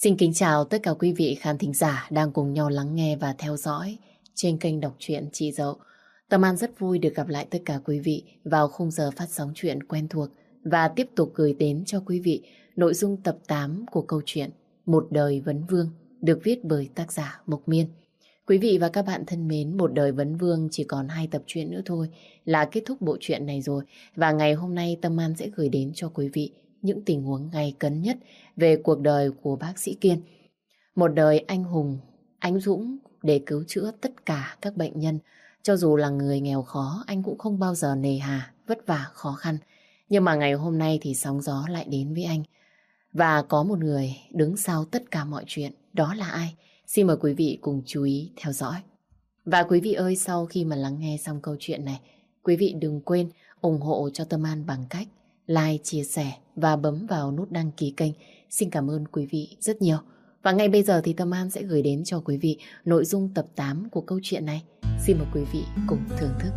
Xin kính chào tất cả quý vị khán thính giả đang cùng nhau lắng nghe và theo dõi trên kênh đọc truyện Chị Dậu. Tâm An rất vui được gặp lại tất cả quý vị vào khung giờ phát sóng truyện quen thuộc và tiếp tục gửi đến cho quý vị nội dung tập 8 của câu chuyện Một đời vấn vương được viết bởi tác giả Mộc Miên. Quý vị và các bạn thân mến, Một đời vấn vương chỉ còn 2 tập truyện nữa thôi là kết thúc bộ truyện này rồi, và ngày hôm nay Tâm An sẽ gửi đến cho quý vị những tình huống gay cấn nhất về cuộc đời của bác sĩ Kiên. Một đời anh hùng, anh dũng để cứu chữa tất cả các bệnh nhân. Cho dù là người nghèo khó, anh cũng không bao giờ nề hà, vất vả, khó khăn. Nhưng mà ngày hôm nay thì sóng gió lại đến với anh. Và có một người đứng sau tất cả mọi chuyện, đó là ai? Xin mời quý vị cùng chú ý theo dõi. Và quý vị ơi, sau khi mà lắng nghe xong câu chuyện này, quý vị đừng quên ủng hộ cho Tâm An bằng cách like, chia sẻ và bấm vào nút đăng ký kênh. Xin cảm ơn quý vị rất nhiều. Và ngay bây giờ thì Tâm An sẽ gửi đến cho quý vị nội dung tập 8 của câu chuyện này. Xin mời quý vị cùng thưởng thức.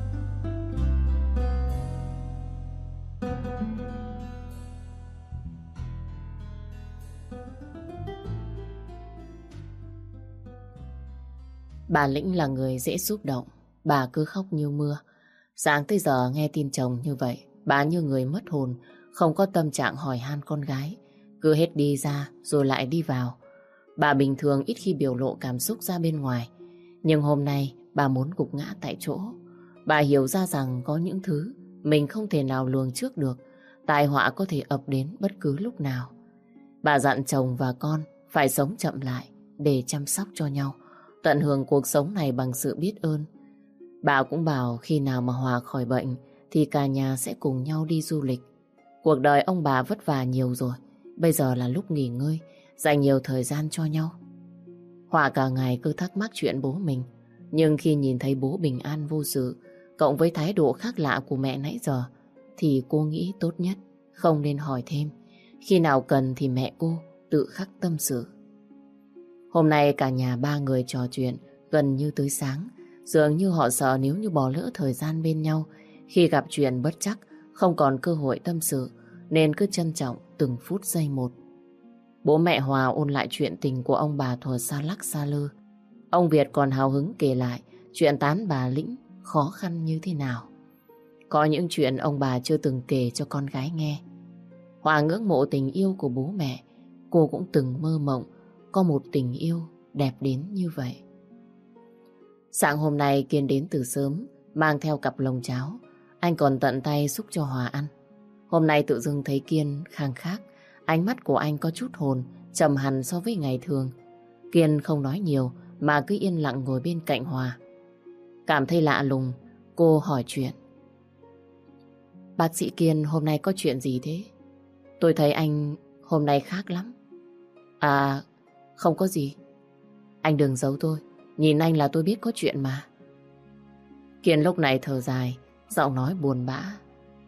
Bà Lĩnh là người dễ xúc động. Bà cứ khóc như mưa. Sáng tới giờ nghe tin chồng như vậy, bà như người mất hồn, không có tâm trạng hỏi han con gái. Cứ hết đi ra rồi lại đi vào. Bà bình thường ít khi biểu lộ cảm xúc ra bên ngoài. Nhưng hôm nay bà muốn gục ngã tại chỗ. Bà hiểu ra rằng có những thứ mình không thể nào lường trước được. Tai họa có thể ập đến bất cứ lúc nào. Bà dặn chồng và con phải sống chậm lại để chăm sóc cho nhau, tận hưởng cuộc sống này bằng sự biết ơn. Bà cũng bảo khi nào mà Hòa khỏi bệnh thì cả nhà sẽ cùng nhau đi du lịch. Cuộc đời ông bà vất vả nhiều rồi, bây giờ là lúc nghỉ ngơi, dành nhiều thời gian cho nhau. Hòa cả ngày cứ thắc mắc chuyện bố mình, nhưng khi nhìn thấy bố bình an vô sự, cộng với thái độ khác lạ của mẹ nãy giờ, thì cô nghĩ tốt nhất không nên hỏi thêm. Khi nào cần thì mẹ cô tự khắc tâm sự. Hôm nay cả nhà 3 người trò chuyện gần như tới sáng. Dường như họ sợ nếu như bỏ lỡ thời gian bên nhau, khi gặp chuyện bất trắc không còn cơ hội tâm sự, nên cứ trân trọng từng phút giây một. Bố mẹ Hòa ôn lại chuyện tình của ông bà thuở xa lắc xa lơ. Ông Việt còn hào hứng kể lại chuyện tán bà Lĩnh khó khăn như thế nào. Có những chuyện ông bà chưa từng kể cho con gái nghe. Hòa ngưỡng mộ tình yêu của bố mẹ. Cô cũng từng mơ mộng có một tình yêu đẹp đến như vậy. Sáng hôm nay Kiên đến từ sớm, mang theo cặp lồng cháo. Anh còn tận tay xúc cho Hòa ăn. Hôm nay tự dưng thấy Kiên khang khác. Ánh mắt của anh có chút hồn, trầm hẳn so với ngày thường. Kiên không nói nhiều mà cứ yên lặng ngồi bên cạnh Hòa. Cảm thấy lạ lùng, cô hỏi chuyện. Bác sĩ Kiên, hôm nay có chuyện gì thế? Tôi thấy anh hôm nay khác lắm. À, không có gì. Anh đừng giấu tôi. Nhìn anh là tôi biết có chuyện mà. Kiên lúc này thở dài, giọng nói buồn bã.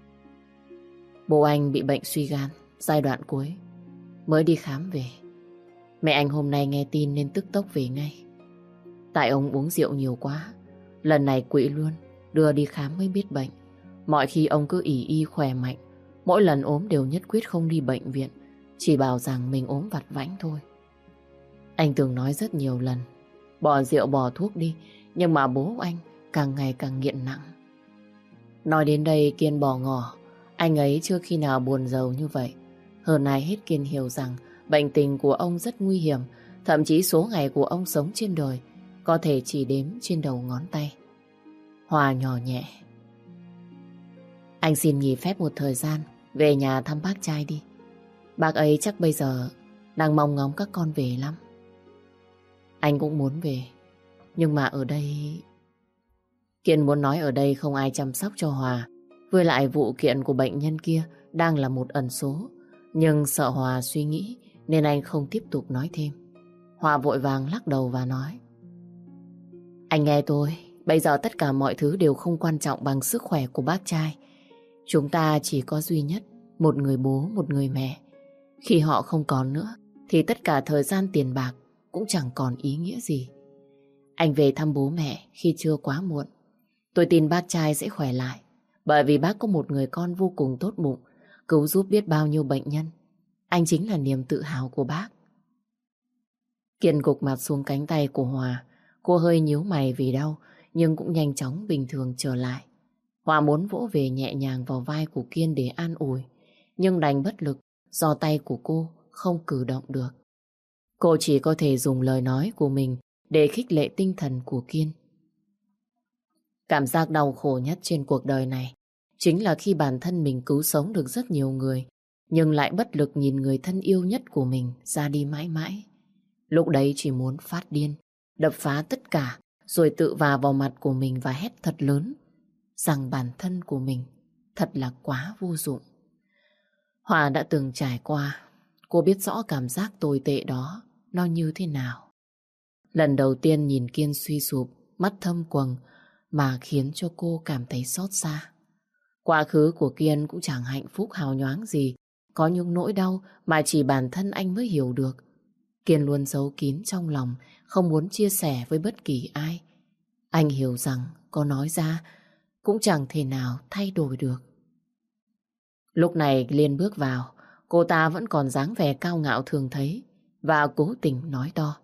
Bố anh bị bệnh suy gan, giai đoạn cuối. Mới đi khám về. Mẹ anh hôm nay nghe tin nên tức tốc về ngay. Tại ông uống rượu nhiều quá. Lần này quỵ luôn, đưa đi khám mới biết bệnh. Mọi khi ông cứ ỷ y khỏe mạnh. Mỗi lần ốm đều nhất quyết không đi bệnh viện, chỉ bảo rằng mình ốm vặt vãnh thôi. Anh từng nói rất nhiều lần bỏ rượu bỏ thuốc đi, nhưng mà bố anh càng ngày càng nghiện nặng. Nói đến đây Kiên bỏ ngỏ. Anh ấy chưa khi nào buồn rầu như vậy. Hơn ai hết Kiên hiểu rằng bệnh tình của ông rất nguy hiểm. Thậm chí số ngày của ông sống trên đời có thể chỉ đếm trên đầu ngón tay. Hòa nhỏ nhẹ. Anh xin nghỉ phép một thời gian, về nhà thăm bác trai đi. Bác ấy chắc bây giờ đang mong ngóng các con về lắm. Anh cũng muốn về, nhưng mà ở đây... Kiên muốn nói ở đây không ai chăm sóc cho Hòa. Với lại vụ kiện của bệnh nhân kia đang là một ẩn số. Nhưng sợ Hòa suy nghĩ nên anh không tiếp tục nói thêm. Hòa vội vàng lắc đầu và nói. Anh nghe tôi, bây giờ tất cả mọi thứ đều không quan trọng bằng sức khỏe của bác trai. Chúng ta chỉ có duy nhất một người bố, một người mẹ. Khi họ không còn nữa thì tất cả thời gian tiền bạc cũng chẳng còn ý nghĩa gì. Anh về thăm bố mẹ khi chưa quá muộn. Tôi tin bác trai sẽ khỏe lại, bởi vì bác có một người con vô cùng tốt bụng, cứu giúp biết bao nhiêu bệnh nhân. Anh chính là niềm tự hào của bác. Kiên gục mặt xuống cánh tay của Hòa. Cô hơi nhíu mày vì đau, nhưng cũng nhanh chóng bình thường trở lại. Hòa muốn vỗ về nhẹ nhàng vào vai của Kiên để an ủi, nhưng đành bất lực do tay của cô không cử động được. Cô chỉ có thể dùng lời nói của mình để khích lệ tinh thần của Kiên. Cảm giác đau khổ nhất trên cuộc đời này chính là khi bản thân mình cứu sống được rất nhiều người, nhưng lại bất lực nhìn người thân yêu nhất của mình ra đi mãi mãi. Lúc đấy chỉ muốn phát điên, đập phá tất cả, rồi tự vả vào mặt của mình và hét thật lớn rằng bản thân của mình thật là quá vô dụng. Hòa đã từng trải qua, cô biết rõ cảm giác tồi tệ đó nó như thế nào. Lần đầu tiên nhìn Kiên suy sụp, mắt thâm quầng mà khiến cho cô cảm thấy xót xa. Quá khứ của Kiên cũng chẳng hạnh phúc hào nhoáng gì, có những nỗi đau mà chỉ bản thân anh mới hiểu được. Kiên luôn giấu kín trong lòng, không muốn chia sẻ với bất kỳ ai. Anh hiểu rằng có nói ra cũng chẳng thể nào thay đổi được. Lúc này Liên bước vào, cô ta vẫn còn dáng vẻ cao ngạo thường thấy và cố tình nói to.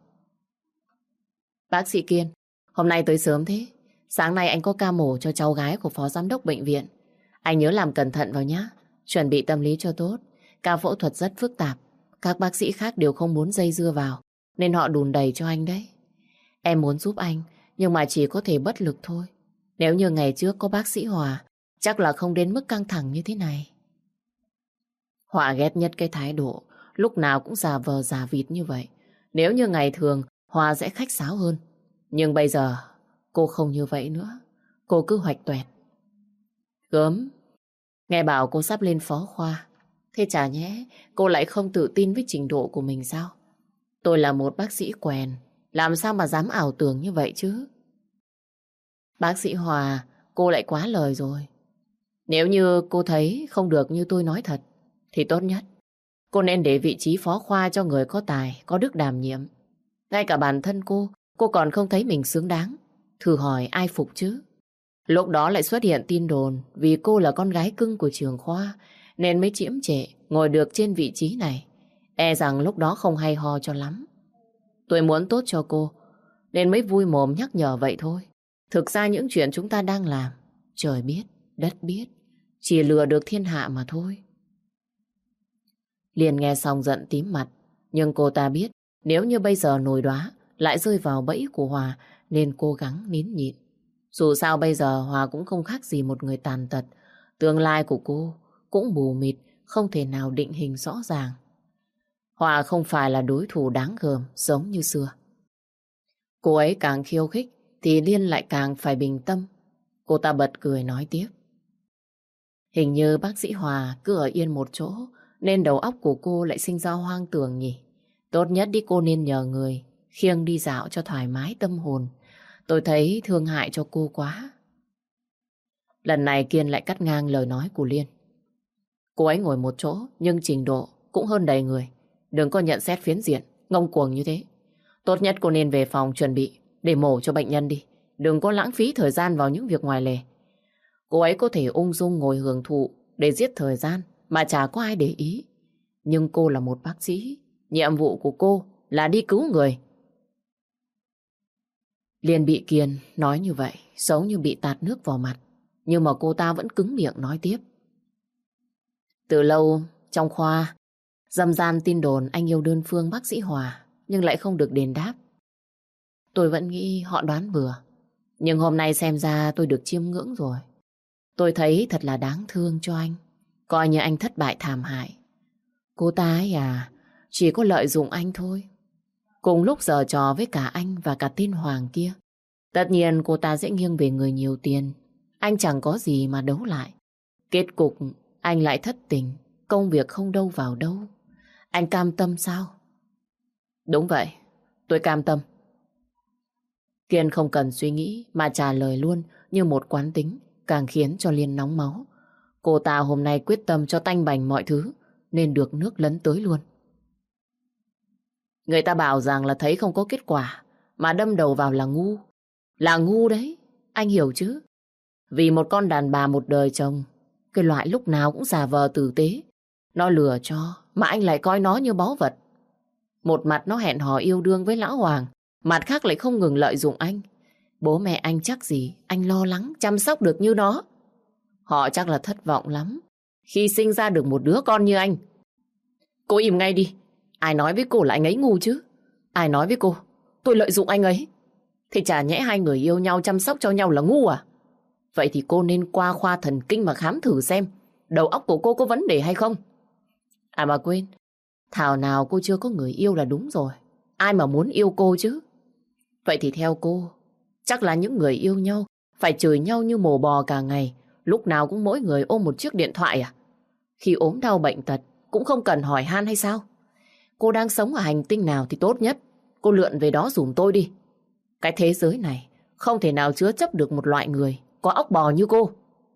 Bác sĩ Kiên, hôm nay tới sớm thế. Sáng nay anh có ca mổ cho cháu gái của phó giám đốc bệnh viện. Anh nhớ làm cẩn thận vào nhé, chuẩn bị tâm lý cho tốt. Ca phẫu thuật rất phức tạp, các bác sĩ khác đều không muốn dây dưa vào, nên họ đùn đầy cho anh đấy. Em muốn giúp anh, nhưng mà chỉ có thể bất lực thôi. Nếu như ngày trước có bác sĩ Hòa, chắc là không đến mức căng thẳng như thế này. Hòa ghét nhất cái thái độ lúc nào cũng giả vờ giả vịt như vậy. Nếu như ngày thường Hòa sẽ khách sáo hơn, nhưng bây giờ cô không như vậy nữa. Cô cứ huạch toẹt. Gớm, nghe bảo cô sắp lên phó khoa. Thế chả nhẽ cô lại không tự tin với trình độ của mình sao? Tôi là một bác sĩ quèn, làm sao mà dám ảo tưởng như vậy chứ? Bác sĩ Hòa, cô lại quá lời rồi. Nếu như cô thấy không được như tôi nói thật, thì tốt nhất cô nên để vị trí phó khoa cho người có tài, có đức đảm nhiệm. Ngay cả bản thân cô còn không thấy mình xứng đáng. Thử hỏi ai phục chứ? Lúc đó lại xuất hiện tin đồn vì cô là con gái cưng của trường khoa nên mới chiếm trệ ngồi được trên vị trí này. E rằng lúc đó không hay ho cho lắm. Tôi muốn tốt cho cô nên mới vui mồm nhắc nhở vậy thôi. Thực ra những chuyện chúng ta đang làm, trời biết, đất biết, chỉ lừa được thiên hạ mà thôi. Liền nghe xong giận tím mặt, nhưng cô ta biết nếu như bây giờ nổi đoá lại rơi vào bẫy của Hòa nên cố gắng nín nhịn. Dù sao bây giờ Hòa cũng không khác gì một người tàn tật. Tương lai của cô cũng mù mịt, không thể nào định hình rõ ràng. Hòa không phải là đối thủ đáng gờm giống như xưa. Cô ấy càng khiêu khích thì Liên lại càng phải bình tâm. Cô ta bật cười nói tiếp. Hình như bác sĩ Hòa cứ ở yên một chỗ nên đầu óc của cô lại sinh ra hoang tưởng nhỉ. Tốt nhất đi cô nên nhờ người khiêng đi dạo cho thoải mái tâm hồn. Tôi thấy thương hại cho cô quá. Lần này Kiên lại cắt ngang lời nói của Liên. Cô ấy ngồi một chỗ nhưng trình độ cũng hơn đầy người. Đừng có nhận xét phiến diện, ngông cuồng như thế. Tốt nhất cô nên về phòng chuẩn bị để mổ cho bệnh nhân đi. Đừng có lãng phí thời gian vào những việc ngoài lề. Cô ấy có thể ung dung ngồi hưởng thụ để giết thời gian mà chả có ai để ý. Nhưng cô là một bác sĩ. Nhiệm vụ của cô là đi cứu người. Liên bị Kiên nói như vậy, giống như bị tạt nước vào mặt. Nhưng mà cô ta vẫn cứng miệng nói tiếp. Từ lâu trong khoa râm ran tin đồn anh yêu đơn phương bác sĩ Hòa, nhưng lại không được đền đáp. Tôi vẫn nghĩ họ đoán bừa, nhưng hôm nay xem ra tôi được chiêm ngưỡng rồi. Tôi thấy thật là đáng thương cho anh, coi như anh thất bại thảm hại. Cô ta ấy chỉ có lợi dụng anh thôi. Cùng lúc giở trò với cả anh và cả tên Hoàng kia. Tất nhiên cô ta sẽ nghiêng về người nhiều tiền. Anh chẳng có gì mà đấu lại. Kết cục anh lại thất tình, công việc không đâu vào đâu. Anh cam tâm sao? Đúng vậy, tôi cam tâm. Kiên không cần suy nghĩ mà trả lời luôn như một quán tính, càng khiến cho Liên nóng máu. Cô ta hôm nay quyết tâm cho tanh bành mọi thứ nên được nước lấn tới luôn. Người ta bảo rằng là thấy không có kết quả mà đâm đầu vào là ngu. Là ngu đấy, anh hiểu chứ? Vì một con đàn bà một đời chồng, cái loại lúc nào cũng giả vờ tử tế. Nó lừa cho mà anh lại coi nó như báu vật. Một mặt nó hẹn hò yêu đương với Lão Hoàng, mặt khác lại không ngừng lợi dụng anh. Bố mẹ anh chắc gì anh lo lắng chăm sóc được như nó. Họ chắc là thất vọng lắm khi sinh ra được một đứa con như anh. Cô im ngay đi. Ai nói với cô là anh ấy ngu chứ? Ai nói với cô tôi lợi dụng anh ấy? Thì chả nhẽ hai người yêu nhau chăm sóc cho nhau là ngu à? Vậy thì cô nên qua khoa thần kinh mà khám thử xem đầu óc của cô có vấn đề hay không. À mà quên, thảo nào cô chưa có người yêu là đúng rồi. Ai mà muốn yêu cô chứ? Vậy thì theo cô, chắc là những người yêu nhau phải chửi nhau như mổ bò cả ngày, lúc nào cũng mỗi người ôm một chiếc điện thoại à? Khi ốm đau bệnh tật cũng không cần hỏi han hay sao? Cô đang sống ở hành tinh nào thì tốt nhất cô lượn về đó giùm tôi đi. Cái thế giới này không thể nào chứa chấp được một loại người có óc bò như cô.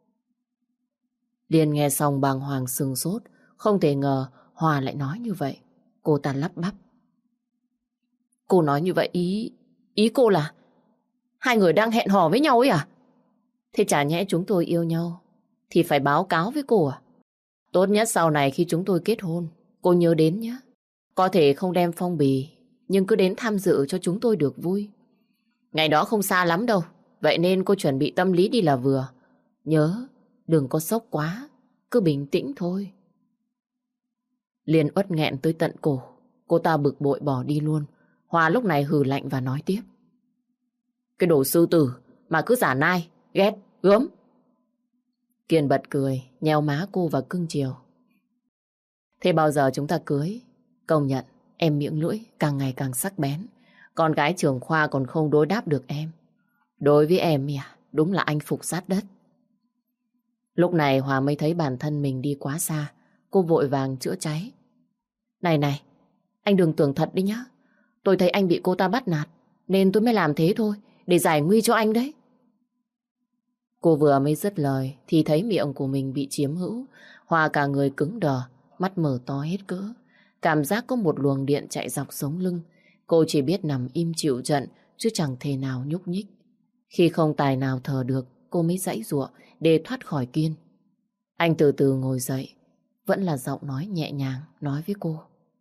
Liên nghe xong bàng hoàng sừng sốt, không thể ngờ Hòa lại nói như vậy. Cô ta lắp bắp. Cô nói như vậy ý cô là hai người đang hẹn hò với nhau ấy à? Thế chả nhẽ chúng tôi yêu nhau thì phải báo cáo với cô à? Tốt nhất sau này khi chúng tôi kết hôn, cô nhớ đến nhé. Có thể không đem phong bì, nhưng cứ đến tham dự cho chúng tôi được vui. Ngày đó không xa lắm đâu, vậy nên cô chuẩn bị tâm lý đi là vừa. Nhớ, đừng có sốc quá, cứ bình tĩnh thôi. Liên uất nghẹn tới tận cổ, cô ta bực bội bỏ đi luôn. Hòa lúc này hừ lạnh và nói tiếp. Cái đồ sư tử mà cứ giả nai, ghét, gớm. Kiên bật cười, nheo má cô và cưng chiều. Thế bao giờ chúng ta cưới? Công nhận, em miệng lưỡi càng ngày càng sắc bén. Con gái trưởng khoa còn không đối đáp được em. Đối với em đúng là anh phục sát đất. Lúc này Hòa mới thấy bản thân mình đi quá xa. Cô vội vàng chữa cháy. Này, anh đừng tưởng thật đi nhá. Tôi thấy anh bị cô ta bắt nạt, nên tôi mới làm thế thôi, để giải nguy cho anh đấy. Cô vừa mới dứt lời thì thấy miệng của mình bị chiếm hữu. Hòa cả người cứng đờ, mắt mở to hết cỡ. Cảm giác có một luồng điện chạy dọc sống lưng. Cô chỉ biết nằm im chịu trận, chứ chẳng thể nào nhúc nhích. Khi không tài nào thở được, cô mới giãy giụa để thoát khỏi Kiên. Anh từ từ ngồi dậy, vẫn là giọng nói nhẹ nhàng nói với cô.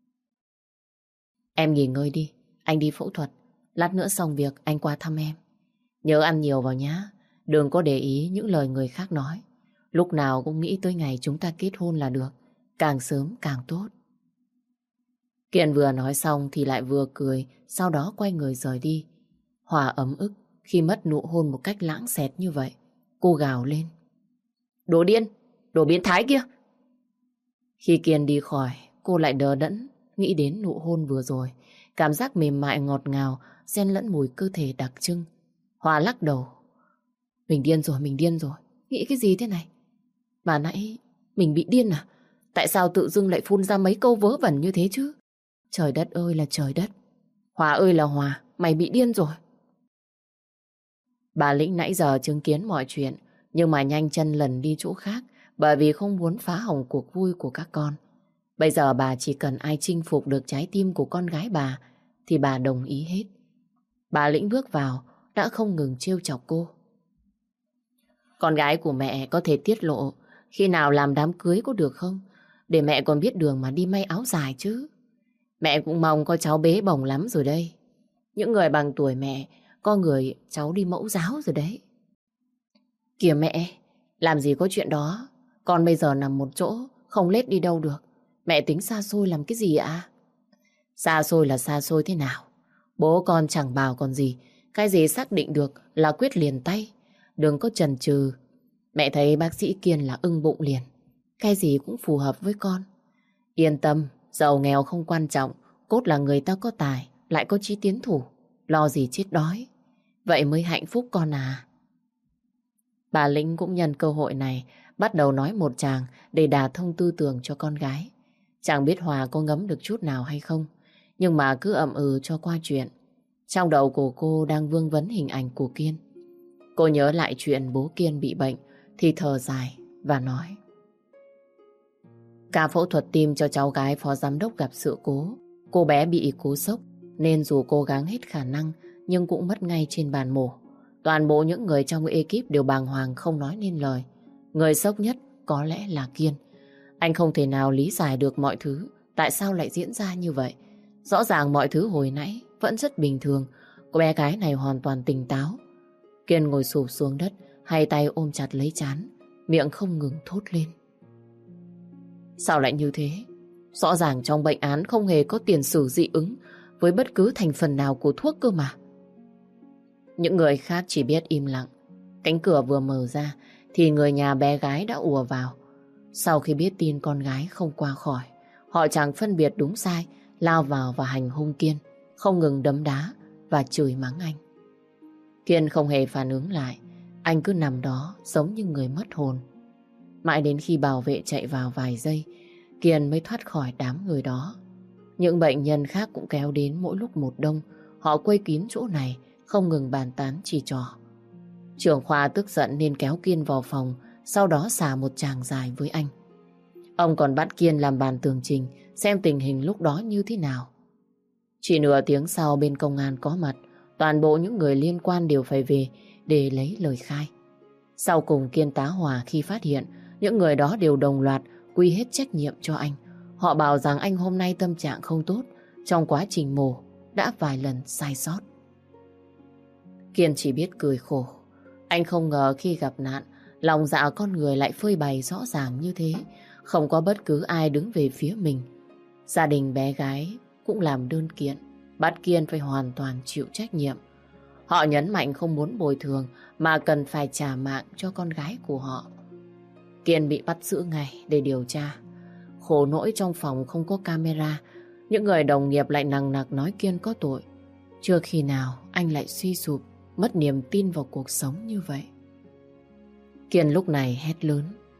Em nghỉ ngơi đi, anh đi phẫu thuật. Lát nữa xong việc anh qua thăm em. Nhớ ăn nhiều vào nhá, đừng có để ý những lời người khác nói. Lúc nào cũng nghĩ tới ngày chúng ta kết hôn là được, càng sớm càng tốt. Kiên vừa nói xong thì lại vừa cười, sau đó quay người rời đi. Hòa ấm ức khi mất nụ hôn một cách lãng xẹt như vậy. Cô gào lên. Đồ điên, đồ biến thái kia. Khi Kiên đi khỏi, cô lại đờ đẫn, nghĩ đến nụ hôn vừa rồi. Cảm giác mềm mại ngọt ngào, xen lẫn mùi cơ thể đặc trưng. Hòa lắc đầu. Mình điên rồi. Nghĩ cái gì thế này? Mà nãy mình bị điên à? Tại sao tự dưng lại phun ra mấy câu vớ vẩn như thế chứ? Trời đất ơi là trời đất. Hòa ơi là Hòa, mày bị điên rồi. Bà Lĩnh nãy giờ chứng kiến mọi chuyện, nhưng mà nhanh chân lần đi chỗ khác, bởi vì không muốn phá hỏng cuộc vui của các con. Bây giờ bà chỉ cần ai chinh phục được trái tim của con gái bà thì bà đồng ý hết. Bà Lĩnh bước vào đã không ngừng trêu chọc cô. Con gái của mẹ có thể tiết lộ khi nào làm đám cưới có được không? Để mẹ còn biết đường mà đi may áo dài chứ. Mẹ cũng mong có cháu bế bồng lắm rồi đây. Những người bằng tuổi mẹ, có người cháu đi mẫu giáo rồi đấy. Kìa mẹ, làm gì có chuyện đó. Con bây giờ nằm một chỗ, không lết đi đâu được. Mẹ tính xa xôi làm cái gì ạ? Xa xôi là xa xôi thế nào? Bố con chẳng bảo còn gì. Cái gì xác định được là quyết liền tay. Đừng có chần chừ. Mẹ thấy bác sĩ Kiên là ưng bụng liền. Cái gì cũng phù hợp với con. Yên tâm, giàu nghèo không quan trọng. Cốt là người ta có tài, lại có chí tiến thủ. Lo gì chết đói. Vậy mới hạnh phúc con à. Bà Lĩnh cũng nhân cơ hội này bắt đầu nói một tràng để đả thông tư tưởng cho con gái. Chẳng biết Hòa có ngấm được chút nào hay không, nhưng mà cứ ậm ừ cho qua chuyện. Trong đầu của cô đang vương vấn hình ảnh của Kiên. Cô nhớ lại chuyện bố Kiên bị bệnh thì thở dài và nói. Ca phẫu thuật tim cho cháu gái phó giám đốc gặp sự cố. Cô bé bị cú sốc nên dù cố gắng hết khả năng nhưng cũng mất ngay trên bàn mổ. Toàn bộ những người trong ekip đều bàng hoàng không nói nên lời. Người sốc nhất có lẽ là Kiên. Anh không thể nào lý giải được mọi thứ tại sao lại diễn ra như vậy. Rõ ràng mọi thứ hồi nãy vẫn rất bình thường. Cô bé gái này hoàn toàn tỉnh táo. Kiên ngồi xụp xuống đất, hai tay ôm chặt lấy trán, miệng không ngừng thốt lên. Sao lại như thế? Rõ ràng trong bệnh án không hề có tiền sử dị ứng với bất cứ thành phần nào của thuốc cơ mà. Những người khác chỉ biết im lặng. Cánh cửa vừa mở ra thì người nhà bé gái đã ùa vào. Sau khi biết tin con gái không qua khỏi, họ chẳng phân biệt đúng sai, lao vào và hành hung Kiên, không ngừng đấm đá và chửi mắng anh. Kiên không hề phản ứng lại, anh cứ nằm đó giống như người mất hồn. Mãi đến khi bảo vệ chạy vào vài giây, Kiên mới thoát khỏi đám người đó. Những bệnh nhân khác cũng kéo đến mỗi lúc một đông, họ quây kín chỗ này, không ngừng bàn tán chỉ trò. Trưởng khoa tức giận nên kéo Kiên vào phòng, sau đó xả một tràng dài với anh. Ông còn bắt Kiên làm bàn tường trình, xem tình hình lúc đó như thế nào. Chỉ nửa tiếng sau bên công an có mặt, toàn bộ những người liên quan đều phải về để lấy lời khai. Sau cùng Kiên tá hỏa khi phát hiện những người đó đều đồng loạt quy hết trách nhiệm cho anh. Họ bảo rằng anh hôm nay tâm trạng không tốt, trong quá trình mổ đã vài lần sai sót. Kiên chỉ biết cười khổ. Anh không ngờ khi gặp nạn, lòng dạ con người lại phơi bày rõ ràng như thế. Không có bất cứ ai đứng về phía mình. Gia đình bé gái cũng làm đơn kiện, bắt Kiên phải hoàn toàn chịu trách nhiệm. Họ nhấn mạnh không muốn bồi thường mà cần phải trả mạng cho con gái của họ. Kiên bị bắt giữ ngay để điều tra. Khổ nỗi trong phòng không có camera, những người đồng nghiệp lại nằng nặc nói Kiên có tội. Chưa khi nào anh lại suy sụp, mất niềm tin vào cuộc sống như vậy. Kiên lúc này hét lớn.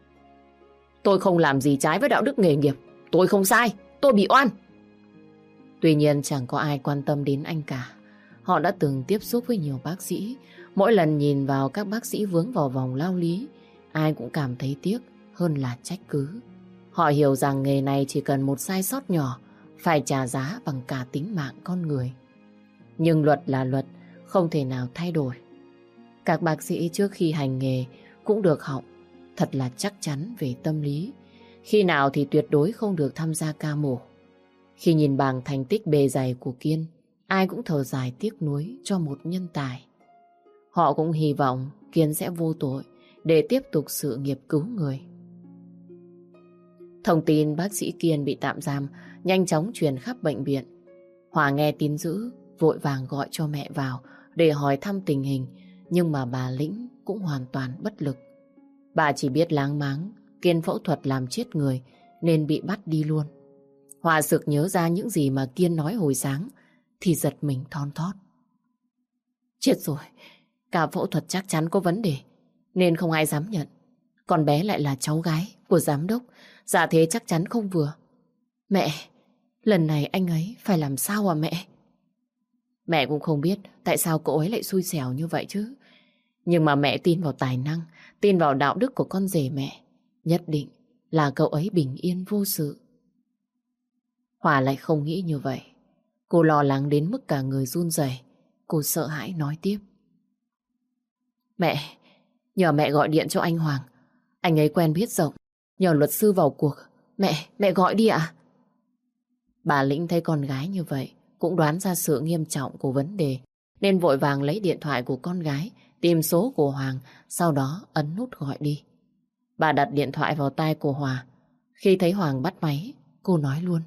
Tôi không làm gì trái với đạo đức nghề nghiệp. Tôi không sai, tôi bị oan. Tuy nhiên chẳng có ai quan tâm đến anh cả. Họ đã từng tiếp xúc với nhiều bác sĩ. Mỗi lần nhìn vào các bác sĩ vướng vào vòng lao lý, ai cũng cảm thấy tiếc hơn là trách cứ. Họ hiểu rằng nghề này chỉ cần một sai sót nhỏ, phải trả giá bằng cả tính mạng con người. Nhưng luật là luật, không thể nào thay đổi. Các bác sĩ trước khi hành nghề cũng được học thật là chắc chắn về tâm lý. Khi nào thì tuyệt đối không được tham gia ca mổ. Khi nhìn bảng thành tích bề dày của Kiên, ai cũng thở dài tiếc nuối cho một nhân tài. Họ cũng hy vọng Kiên sẽ vô tội để tiếp tục sự nghiệp cứu người. Thông tin bác sĩ Kiên bị tạm giam nhanh chóng truyền khắp bệnh viện. Hòa nghe tin dữ, vội vàng gọi cho mẹ vào để hỏi thăm tình hình, nhưng mà bà Lĩnh cũng hoàn toàn bất lực. Bà chỉ biết láng máng Kiên phẫu thuật làm chết người nên bị bắt đi luôn. Hòa sực nhớ ra những gì mà Kiên nói hồi sáng thì giật mình thon thót. Chết rồi, cả phẫu thuật chắc chắn có vấn đề nên không ai dám nhận. Con bé lại là cháu gái của giám đốc, dạ thế chắc chắn không vừa. Mẹ, lần này anh ấy phải làm sao à mẹ? Mẹ cũng không biết tại sao cậu ấy lại xui xẻo như vậy chứ. Nhưng mà mẹ tin vào tài năng, tin vào đạo đức của con rể mẹ. Nhất định là cậu ấy bình yên vô sự. Hòa lại không nghĩ như vậy. Cô lo lắng đến mức cả người run rẩy. Cô sợ hãi nói tiếp. Mẹ, nhờ mẹ gọi điện cho anh Hoàng. Anh ấy quen biết rộng, nhờ luật sư vào cuộc. Mẹ gọi đi ạ. Bà Lĩnh thấy con gái như vậy cũng đoán ra sự nghiêm trọng của vấn đề, nên vội vàng lấy điện thoại của con gái, tìm số của Hoàng, sau đó ấn nút gọi đi. Bà đặt điện thoại vào tai của Hòa. Khi thấy Hoàng bắt máy, cô nói luôn.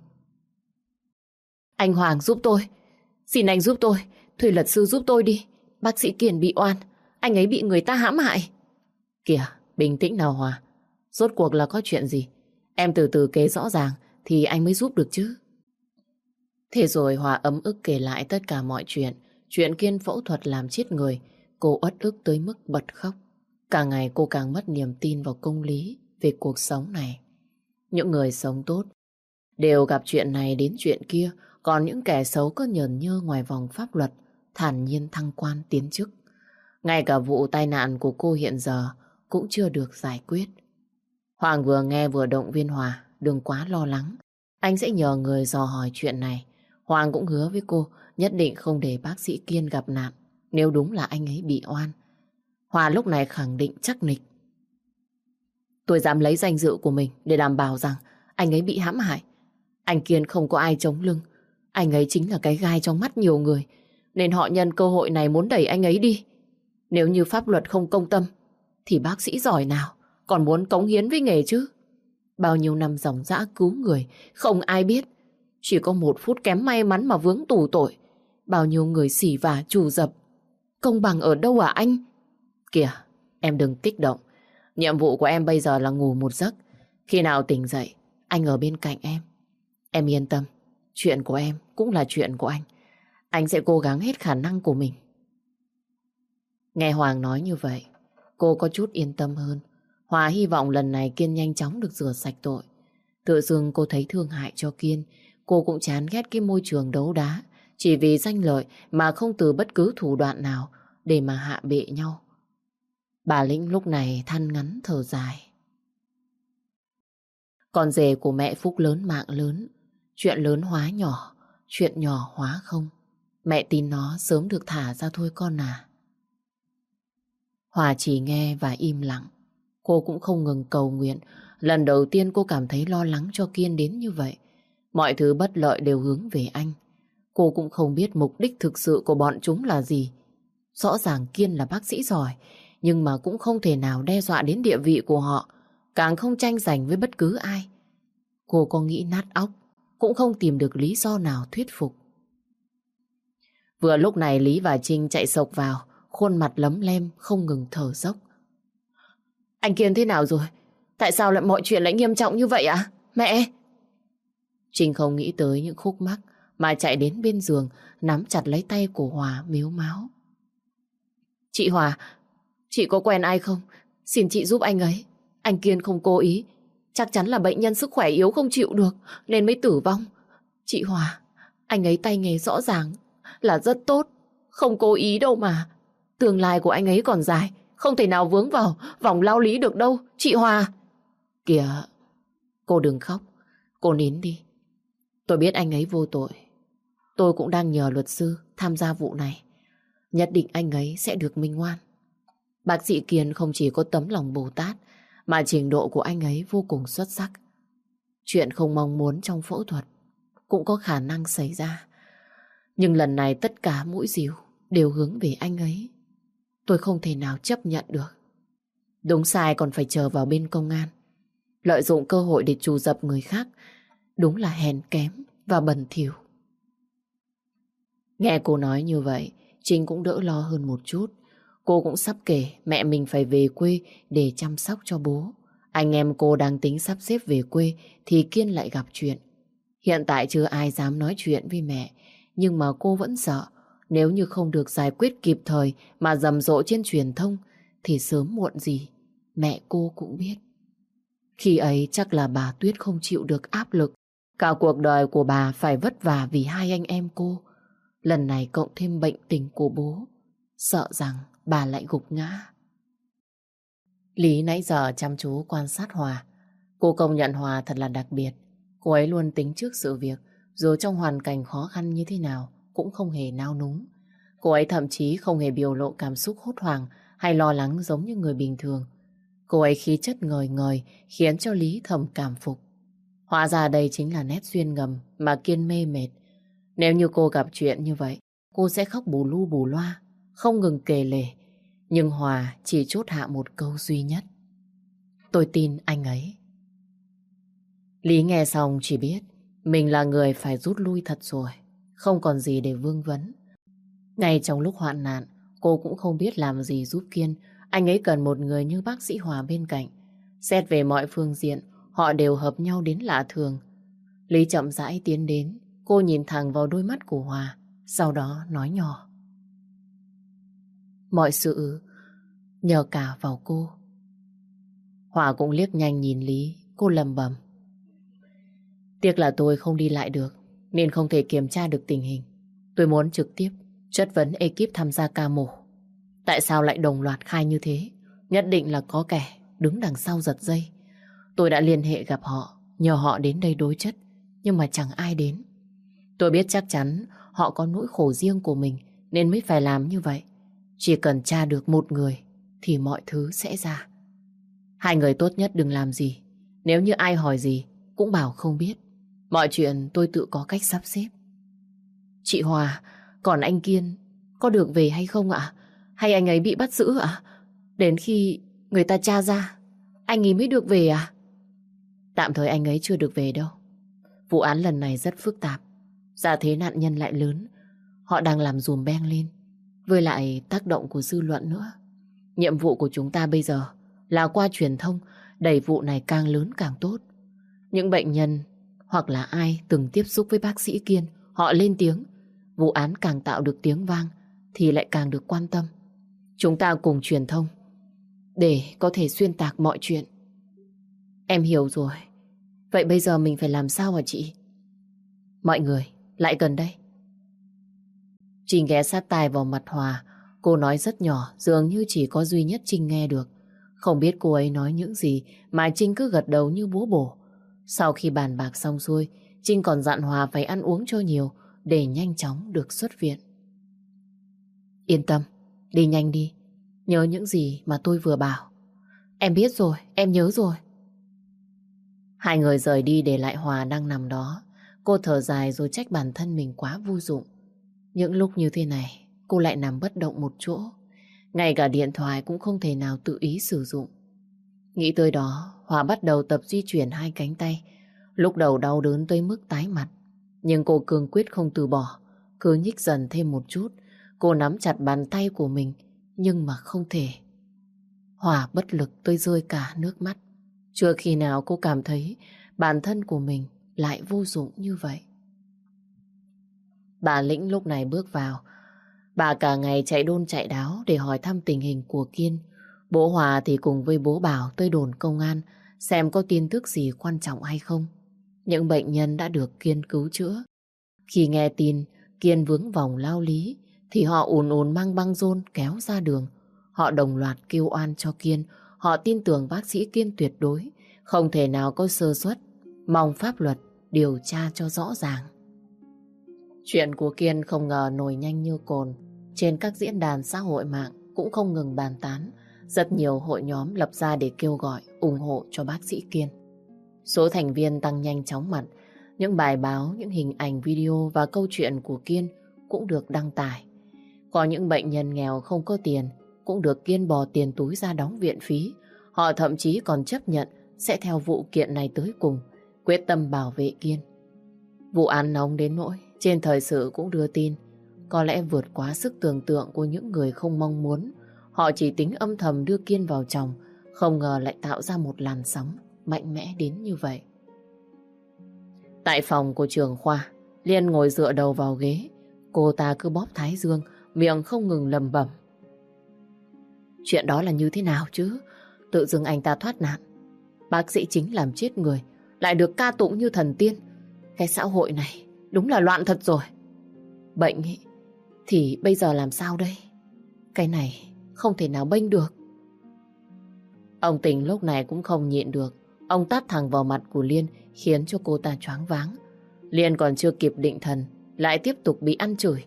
Anh Hoàng giúp tôi. Xin anh giúp tôi. Thuê luật sư giúp tôi đi. Bác sĩ Kiên bị oan. Anh ấy bị người ta hãm hại. Kìa, bình tĩnh nào Hòa. Rốt cuộc là có chuyện gì? Em từ từ kể rõ ràng thì anh mới giúp được chứ. Thế rồi Hòa ấm ức kể lại tất cả mọi chuyện. Chuyện Kiên phẫu thuật làm chết người. Cô uất ức tới mức bật khóc. Càng ngày cô càng mất niềm tin vào công lý về cuộc sống này. Những người sống tốt đều gặp chuyện này đến chuyện kia, còn những kẻ xấu có nhờn nhơ ngoài vòng pháp luật thản nhiên thăng quan tiến chức. Ngay cả vụ tai nạn của cô hiện giờ cũng chưa được giải quyết. Hoàng vừa nghe vừa động viên Hòa đừng quá lo lắng. Anh sẽ nhờ người dò hỏi chuyện này. Hoàng cũng hứa với cô nhất định không để bác sĩ Kiên gặp nạn nếu đúng là anh ấy bị oan. Hòa lúc này khẳng định chắc nịch. Tôi dám lấy danh dự của mình để đảm bảo rằng anh ấy bị hãm hại. Anh Kiên không có ai chống lưng. Anh ấy chính là cái gai trong mắt nhiều người, nên họ nhân cơ hội này muốn đẩy anh ấy đi. Nếu như pháp luật không công tâm, thì bác sĩ giỏi nào còn muốn cống hiến với nghề chứ? Bao nhiêu năm dòng dã cứu người, không ai biết. Chỉ có 1 phút kém may mắn mà vướng tù tội. Bao nhiêu người xỉ vả trù dập. Công bằng ở đâu à anh? Kìa, em đừng kích động. Nhiệm vụ của em bây giờ là ngủ một giấc. Khi nào tỉnh dậy, anh ở bên cạnh em. Em yên tâm, chuyện của em cũng là chuyện của anh. Anh sẽ cố gắng hết khả năng của mình. Nghe Hoàng nói như vậy, cô có chút yên tâm hơn. Hòa hy vọng lần này Kiên nhanh chóng được rửa sạch tội. Tự dưng cô thấy thương hại cho Kiên. Cô cũng chán ghét cái môi trường đấu đá, chỉ vì danh lợi mà không từ bất cứ thủ đoạn nào để mà hạ bệ nhau. Bà Lĩnh lúc này than ngắn thở dài. Con rể của mẹ phúc lớn mạng lớn. Chuyện lớn hóa nhỏ, chuyện nhỏ hóa không. Mẹ tin nó sớm được thả ra thôi con à. Hòa chỉ nghe và im lặng. Cô cũng không ngừng cầu nguyện. Lần đầu tiên cô cảm thấy lo lắng cho Kiên đến như vậy. Mọi thứ bất lợi đều hướng về anh. Cô cũng không biết mục đích thực sự của bọn chúng là gì. Rõ ràng Kiên là bác sĩ giỏi, nhưng mà cũng không thể nào đe dọa đến địa vị của họ, càng không tranh giành với bất cứ ai. Cô có nghĩ nát óc, cũng không tìm được lý do nào thuyết phục. Vừa lúc này Lý và Trinh chạy xộc vào, khuôn mặt lấm lem không ngừng thở dốc. Anh Kiên thế nào rồi? Tại sao lại mọi chuyện lại nghiêm trọng như vậy ạ? Mẹ! Trinh không nghĩ tới những khúc mắc mà chạy đến bên giường, nắm chặt lấy tay của Hòa mếu máo. Chị Hòa, chị có quen ai không? Xin chị giúp anh ấy. Anh Kiên không cố ý. Chắc chắn là bệnh nhân sức khỏe yếu không chịu được nên mới tử vong. Chị Hòa, anh ấy tay nghề rõ ràng là rất tốt. Không cố ý đâu mà. Tương lai của anh ấy còn dài, không thể nào vướng vào vòng lao lý được đâu, chị Hòa. Kìa, cô đừng khóc. Cô nín đi. Tôi biết anh ấy vô tội. Tôi cũng đang nhờ luật sư tham gia vụ này. Nhất định anh ấy sẽ được minh oan. Bác sĩ Kiên không chỉ có tấm lòng Bồ Tát, mà trình độ của anh ấy vô cùng xuất sắc. Chuyện không mong muốn trong phẫu thuật cũng có khả năng xảy ra. Nhưng lần này tất cả mũi dìu đều hướng về anh ấy. Tôi không thể nào chấp nhận được. Đúng sai còn phải chờ vào bên công an. Lợi dụng cơ hội để trù dập người khác, đúng là hèn kém và bẩn thỉu. Nghe cô nói như vậy, Trinh cũng đỡ lo hơn một chút. Cô cũng sắp kể mẹ mình phải về quê để chăm sóc cho bố. Anh em cô đang tính sắp xếp về quê thì Kiên lại gặp chuyện. Hiện tại chưa ai dám nói chuyện với mẹ, nhưng mà cô vẫn sợ nếu như không được giải quyết kịp thời mà rầm rộ trên truyền thông thì sớm muộn gì mẹ cô cũng biết. Khi ấy chắc là bà Tuyết không chịu được áp lực. Cả cuộc đời của bà phải vất vả vì hai anh em cô. Lần này cộng thêm bệnh tình của bố, sợ rằng bà lại gục ngã. Lý nãy giờ chăm chú quan sát Hòa. Cô công nhận Hòa thật là đặc biệt. Cô ấy luôn tính trước sự việc, dù trong hoàn cảnh khó khăn như thế nào cũng không hề nao núng. Cô ấy thậm chí không hề biểu lộ cảm xúc hốt hoảng hay lo lắng giống như người bình thường. Cô ấy khí chất ngời ngời khiến cho Lý thầm cảm phục. Hóa ra đây chính là nét duyên ngầm mà Kiên mê mệt. Nếu như cô gặp chuyện như vậy, cô sẽ khóc bù lu bù loa, không ngừng kể lể. Nhưng Hòa chỉ chốt hạ một câu duy nhất. Tôi tin anh ấy. Lý nghe xong chỉ biết mình là người phải rút lui thật rồi, không còn gì để vương vấn. Ngay trong lúc hoạn nạn, cô cũng không biết làm gì giúp Kiên. Anh ấy cần một người như bác sĩ Hòa bên cạnh. Xét về mọi phương diện, họ đều hợp nhau đến lạ thường. Lý chậm rãi tiến đến, cô nhìn thẳng vào đôi mắt của Hòa, sau đó nói nhỏ. Mọi sự nhờ cả vào cô. Hòa cũng liếc nhanh nhìn Lý, cô lầm bầm. Tiếc là tôi không đi lại được, nên không thể kiểm tra được tình hình. Tôi muốn trực tiếp chất vấn ekip tham gia ca mổ. Tại sao lại đồng loạt khai như thế? Nhất định là có kẻ đứng đằng sau giật dây. Tôi đã liên hệ gặp họ, nhờ họ đến đây đối chất, nhưng mà chẳng ai đến. Tôi biết chắc chắn họ có nỗi khổ riêng của mình nên mới phải làm như vậy. Chỉ cần tra được một người thì mọi thứ sẽ ra. Hai người tốt nhất đừng làm gì. Nếu như ai hỏi gì cũng bảo không biết. Mọi chuyện tôi tự có cách sắp xếp. Chị Hòa, còn anh Kiên có được về hay không ạ? Hay anh ấy bị bắt giữ ạ? Đến khi người ta tra ra, anh ấy mới được về à? Tạm thời anh ấy chưa được về đâu. Vụ án lần này rất phức tạp. Gia thế nạn nhân lại lớn. Họ đang làm dùm beng lên. Với lại tác động của dư luận nữa. Nhiệm vụ của chúng ta bây giờ là qua truyền thông đẩy vụ này càng lớn càng tốt. Những bệnh nhân hoặc là ai từng tiếp xúc với bác sĩ Kiên, họ lên tiếng. Vụ án càng tạo được tiếng vang thì lại càng được quan tâm. Chúng ta cùng truyền thông để có thể xuyên tạc mọi chuyện. Em hiểu rồi. Vậy bây giờ mình phải làm sao hả chị? Mọi người, lại gần đây. Trinh ghé sát tai vào mặt Hòa. Cô nói rất nhỏ, dường như chỉ có duy nhất Trinh nghe được. Không biết cô ấy nói những gì mà Trinh cứ gật đầu như búa bổ. Sau khi bàn bạc xong xuôi, Trinh còn dặn Hòa phải ăn uống cho nhiều để nhanh chóng được xuất viện. Yên tâm, đi nhanh đi. Nhớ những gì mà tôi vừa bảo. Em biết rồi, em nhớ rồi. Hai người rời đi để lại Hòa đang nằm đó. Cô thở dài rồi trách bản thân mình quá vô dụng. Những lúc như thế này, cô lại nằm bất động một chỗ. Ngay cả điện thoại cũng không thể nào tự ý sử dụng. Nghĩ tới đó, Hòa bắt đầu tập di chuyển hai cánh tay. Lúc đầu đau đớn tới mức tái mặt. Nhưng cô cương quyết không từ bỏ. Cứ nhích dần thêm một chút. Cô nắm chặt bàn tay của mình, nhưng mà không thể. Hòa bất lực tới rơi cả nước mắt. Chưa khi nào cô cảm thấy bản thân của mình lại vô dụng như vậy. Bà Lĩnh lúc này bước vào. Bà cả ngày chạy đôn chạy đáo để hỏi thăm tình hình của Kiên. Bố Hòa thì cùng với bố Bảo tới đồn công an xem có tin tức gì quan trọng hay không. Những bệnh nhân đã được Kiên cứu chữa. Khi nghe tin Kiên vướng vòng lao lý thì họ ùn ùn mang băng rôn kéo ra đường. Họ đồng loạt kêu oan cho Kiên. Họ tin tưởng bác sĩ Kiên tuyệt đối, không thể nào có sơ suất. Mong pháp luật điều tra cho rõ ràng. Chuyện của Kiên không ngờ nổi nhanh như cồn. Trên các diễn đàn xã hội mạng cũng không ngừng bàn tán. Rất nhiều hội nhóm lập ra để kêu gọi, ủng hộ cho bác sĩ Kiên. Số thành viên tăng nhanh chóng mặt. Những bài báo, những hình ảnh video và câu chuyện của Kiên cũng được đăng tải. Có những bệnh nhân nghèo không có tiền cũng được Kiên bò tiền túi ra đóng viện phí. Họ thậm chí còn chấp nhận sẽ theo vụ kiện này tới cùng, quyết tâm bảo vệ Kiên. Vụ án nóng đến nỗi trên thời sự cũng đưa tin, có lẽ vượt quá sức tưởng tượng của những người không mong muốn. Họ chỉ tính âm thầm đưa Kiên vào chồng, không ngờ lại tạo ra một làn sóng mạnh mẽ đến như vậy. Tại phòng của trưởng khoa, Liên ngồi dựa đầu vào ghế. Cô ta cứ bóp thái dương, miệng không ngừng lẩm bẩm. Chuyện đó là như thế nào chứ? Tự dưng anh ta thoát nạn, bác sĩ chính làm chết người, lại được ca tụng như thần tiên. Cái xã hội này đúng là loạn thật rồi. Bệnh ý, thì bây giờ làm sao đây? Cái này không thể nào bênh được. Ông Tình lúc này cũng không nhịn được. Ông tát thẳng vào mặt của Liên, khiến cho cô ta choáng váng. Liên còn chưa kịp định thần, lại tiếp tục bị ăn chửi.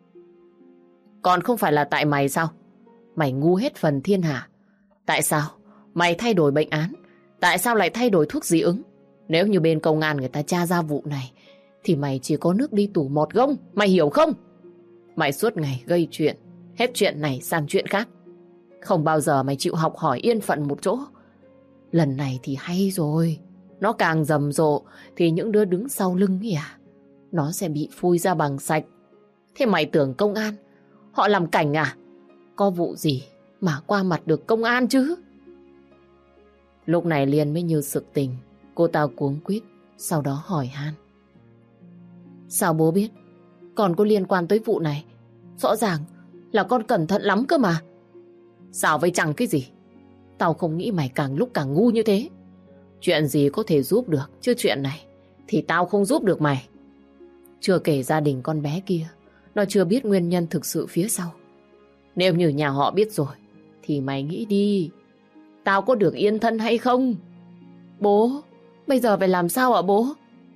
Còn không phải là tại mày sao? Mày ngu hết phần thiên hạ. Tại sao mày thay đổi bệnh án? Tại sao lại thay đổi thuốc dị ứng? Nếu như bên công an người ta tra ra vụ này thì mày chỉ có nước đi tù một gông. Mày hiểu không? Mày suốt ngày gây chuyện, hết chuyện này sang chuyện khác. Không bao giờ mày chịu học hỏi yên phận một chỗ. Lần này thì hay rồi. Nó càng rầm rộ thì những đứa đứng sau lưng ấy nó sẽ bị phui ra bằng sạch. Thế mày tưởng công an họ làm cảnh à? Có vụ gì mà qua mặt được công an chứ? Lúc này Liên mới như sực tỉnh. Cô ta cuống quýt, sau đó hỏi han. Sao bố biết con có liên quan tới vụ này? Rõ ràng là con cẩn thận lắm cơ mà. Sao vậy chẳng cái gì? Tao không nghĩ mày càng lúc càng ngu như thế. Chuyện gì có thể giúp được, chứ chuyện này thì tao không giúp được mày. Chưa kể gia đình con bé kia, nó chưa biết nguyên nhân thực sự phía sau. Nếu như nhà họ biết rồi thì mày nghĩ đi, tao có được yên thân hay không? Bố, bây giờ phải làm sao ạ bố?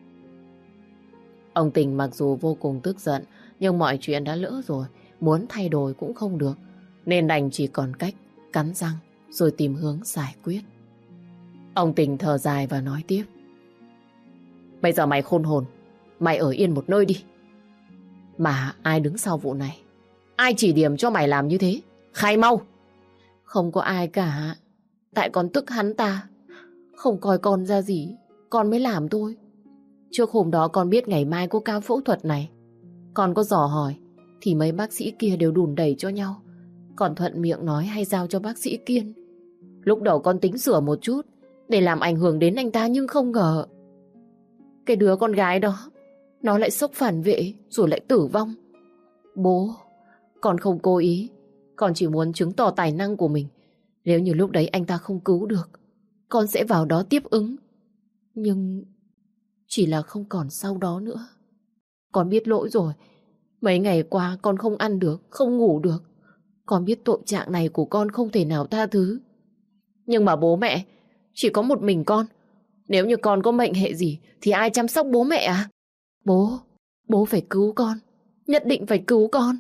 Ông Tình mặc dù vô cùng tức giận, nhưng mọi chuyện đã lỡ rồi, muốn thay đổi cũng không được, nên đành chỉ còn cách cắn răng rồi tìm hướng giải quyết. Ông Tình thở dài và nói tiếp. Bây giờ mày khôn hồn, mày ở yên một nơi đi. Mà ai đứng sau vụ này? Ai chỉ điểm cho mày làm như thế? Khai mau! Không có ai cả. Tại con tức hắn ta. Không coi con ra gì, con mới làm thôi. Trước hôm đó con biết ngày mai có ca phẫu thuật này. Con có dò hỏi thì mấy bác sĩ kia đều đùn đẩy cho nhau. Còn thuận miệng nói hay giao cho bác sĩ Kiên. Lúc đầu con tính sửa một chút để làm ảnh hưởng đến anh ta, nhưng không ngờ cái đứa con gái đó nó lại sốc phản vệ rồi lại tử vong. Bố, con không cố ý. Con chỉ muốn chứng tỏ tài năng của mình. Nếu như lúc đấy anh ta không cứu được, con sẽ vào đó tiếp ứng. Nhưng chỉ là không còn sau đó nữa. Con biết lỗi rồi. Mấy ngày qua con không ăn được, không ngủ được. Con biết tội trạng này của con không thể nào tha thứ. Nhưng mà bố mẹ chỉ có một mình con. Nếu như con có mệnh hệ gì thì ai chăm sóc bố mẹ à? Bố phải cứu con. Nhất định phải cứu con.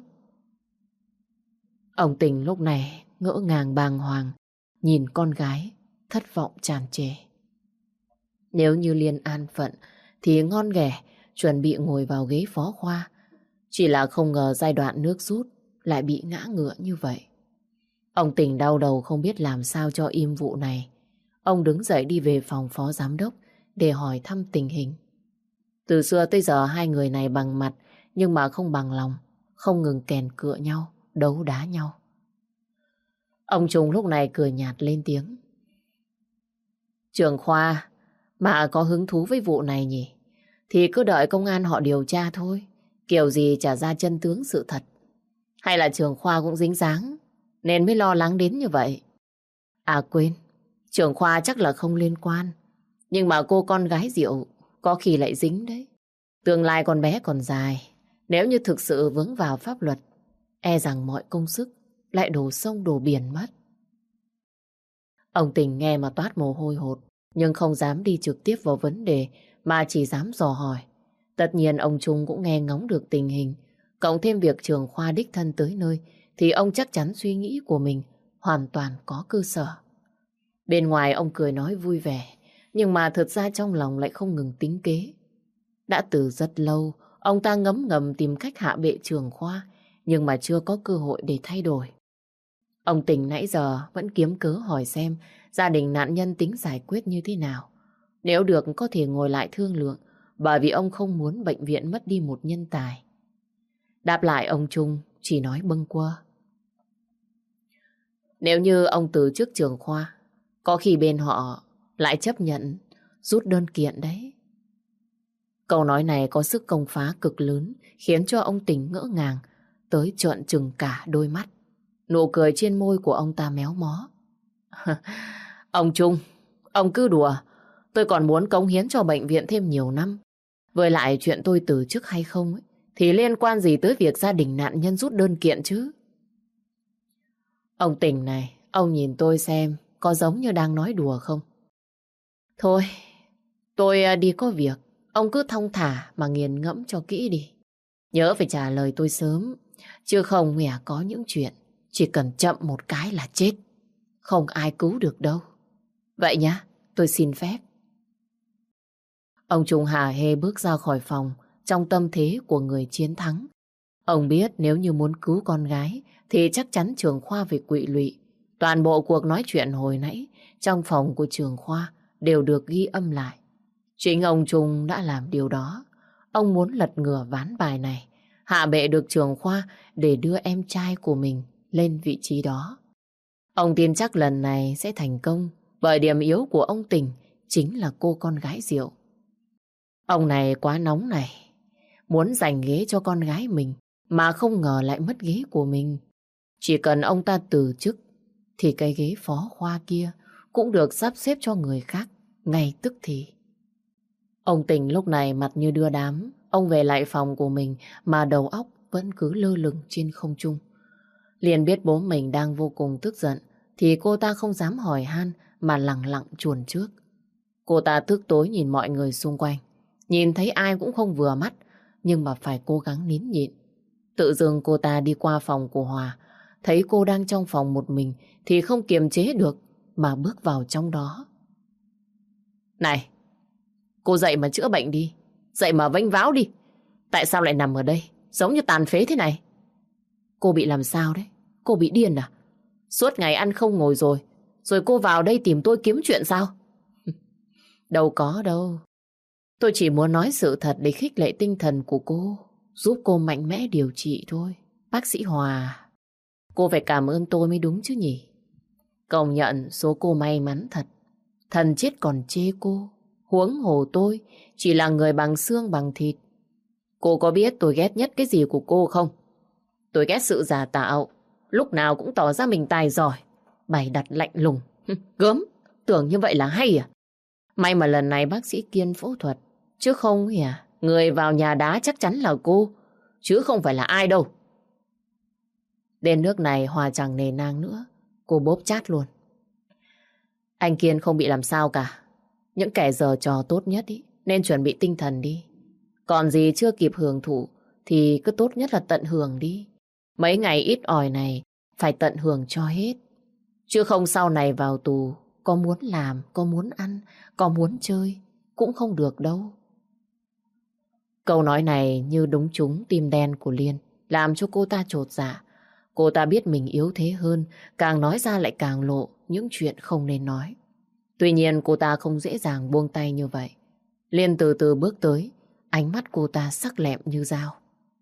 Ông Tình lúc này ngỡ ngàng bàng hoàng, nhìn con gái thất vọng tràn trề. Nếu như Liên an phận thì ngon ghẻ chuẩn bị ngồi vào ghế phó khoa. Chỉ là không ngờ giai đoạn nước rút lại bị ngã ngựa như vậy. Ông Tình đau đầu không biết làm sao cho im vụ này. Ông đứng dậy đi về phòng phó giám đốc để hỏi thăm tình hình. Từ xưa tới giờ hai người này bằng mặt nhưng mà không bằng lòng, không ngừng kèn cựa nhau, đấu đá nhau. Ông Trung lúc này cười nhạt lên tiếng. Trưởng khoa mà có hứng thú với vụ này nhỉ? Thì cứ đợi công an họ điều tra thôi. Kiểu gì trả ra chân tướng sự thật. Hay là trưởng khoa cũng dính dáng nên mới lo lắng đến như vậy? À quên, trưởng khoa chắc là không liên quan. Nhưng mà cô con gái Diệu có khi lại dính đấy. Tương lai con bé còn dài. Nếu như thực sự vướng vào pháp luật, e rằng mọi công sức lại đổ sông đổ biển mất. Ông Tình nghe mà toát mồ hôi hột, nhưng không dám đi trực tiếp vào vấn đề mà chỉ dám dò hỏi. Tất nhiên ông Trung cũng nghe ngóng được tình hình. Cộng thêm việc trưởng khoa đích thân tới nơi thì ông chắc chắn suy nghĩ của mình hoàn toàn có cơ sở. Bên ngoài ông cười nói vui vẻ, nhưng mà thật ra trong lòng lại không ngừng tính kế. Đã từ rất lâu, ông ta ngấm ngầm tìm cách hạ bệ trưởng khoa, nhưng mà chưa có cơ hội để thay đổi. Ông Tình nãy giờ vẫn kiếm cớ hỏi xem gia đình nạn nhân tính giải quyết như thế nào. Nếu được có thể ngồi lại thương lượng, bởi vì ông không muốn bệnh viện mất đi một nhân tài. Đáp lại ông Trung chỉ nói bâng quơ. Nếu như ông từ chức trưởng khoa, có khi bên họ lại chấp nhận rút đơn kiện đấy. Câu nói này có sức công phá cực lớn, khiến cho ông Tình ngỡ ngàng, tới trợn trừng cả đôi mắt. Nụ cười trên môi của ông ta méo mó. Ông Trung, ông cứ đùa. Tôi còn muốn cống hiến cho bệnh viện thêm nhiều năm. Với lại chuyện tôi từ chức hay không ấy, thì liên quan gì tới việc gia đình nạn nhân rút đơn kiện chứ? Ông Tình này, ông nhìn tôi xem có giống như đang nói đùa không? Thôi, tôi đi có việc. Ông cứ thong thả mà nghiền ngẫm cho kỹ đi. Nhớ phải trả lời tôi sớm, chứ không có những chuyện chỉ cần chậm một cái là chết. Không ai cứu được đâu. Vậy nhá, tôi xin phép. Ông Trung hả hê bước ra khỏi phòng trong tâm thế của người chiến thắng. Ông biết nếu như muốn cứu con gái thì chắc chắn trưởng khoa phải quỵ lụy. Toàn bộ cuộc nói chuyện hồi nãy trong phòng của trưởng khoa đều được ghi âm lại. Chính ông Trung đã làm điều đó. Ông muốn lật ngửa ván bài này, hạ bệ được trưởng khoa để đưa em trai của mình lên vị trí đó. Ông tin chắc lần này sẽ thành công, bởi điểm yếu của ông Tình chính là cô con gái Diệu. Ông này quá nóng này, muốn giành ghế cho con gái mình mà không ngờ lại mất ghế của mình. Chỉ cần ông ta từ chức thì cái ghế phó khoa kia cũng được sắp xếp cho người khác ngay tức thì. Ông Tình lúc này mặt như đưa đám. Ông về lại phòng của mình mà đầu óc vẫn cứ lơ lửng trên không trung. Liền biết bố mình đang vô cùng tức giận thì cô ta không dám hỏi han mà lẳng lặng chuồn trước. Cô ta tức tối nhìn mọi người xung quanh, nhìn thấy ai cũng không vừa mắt, nhưng mà phải cố gắng nín nhịn. Tự dưng cô ta đi qua phòng của Hòa, thấy cô đang trong phòng một mình thì không kiềm chế được mà bước vào trong đó. Này, cô dậy mà chữa bệnh đi, dậy mà vênh váo đi. Tại sao lại nằm ở đây, giống như tàn phế thế này. Cô bị làm sao đấy? Cô bị điên à? Suốt ngày ăn không ngồi rồi cô vào đây tìm tôi kiếm chuyện sao? Đâu có đâu. Tôi chỉ muốn nói sự thật để khích lệ tinh thần của cô, giúp cô mạnh mẽ điều trị thôi. Bác sĩ Hòa, cô phải cảm ơn tôi mới đúng chứ nhỉ? Công nhận số cô may mắn thật. Thần chết còn chê cô. Huống hồ tôi chỉ là người bằng xương bằng thịt. Cô có biết tôi ghét nhất cái gì của cô không? Tôi ghét sự giả tạo, lúc nào cũng tỏ ra mình tài giỏi, bày đặt lạnh lùng. Gớm, tưởng như vậy là hay à? May mà lần này bác sĩ Kiên phẫu thuật, chứ không thì người vào nhà đá chắc chắn là cô, chứ không phải là ai đâu. Đến nước này Hòa chẳng nề nang nữa, cô bóp chát luôn. Anh Kiên không bị làm sao cả. Những kẻ giở trò tốt nhất ý, nên chuẩn bị tinh thần đi. Còn gì chưa kịp hưởng thụ thì cứ tốt nhất là tận hưởng đi. Mấy ngày ít ỏi này phải tận hưởng cho hết. Chứ không sau này vào tù, có muốn làm, có muốn ăn, có muốn chơi cũng không được đâu. Câu nói này như đúng trúng tim đen của Liên, làm cho cô ta chột dạ. Cô ta biết mình yếu thế hơn, càng nói ra lại càng lộ những chuyện không nên nói. Tuy nhiên cô ta không dễ dàng buông tay như vậy. Liên từ từ bước tới, ánh mắt cô ta sắc lẹm như dao.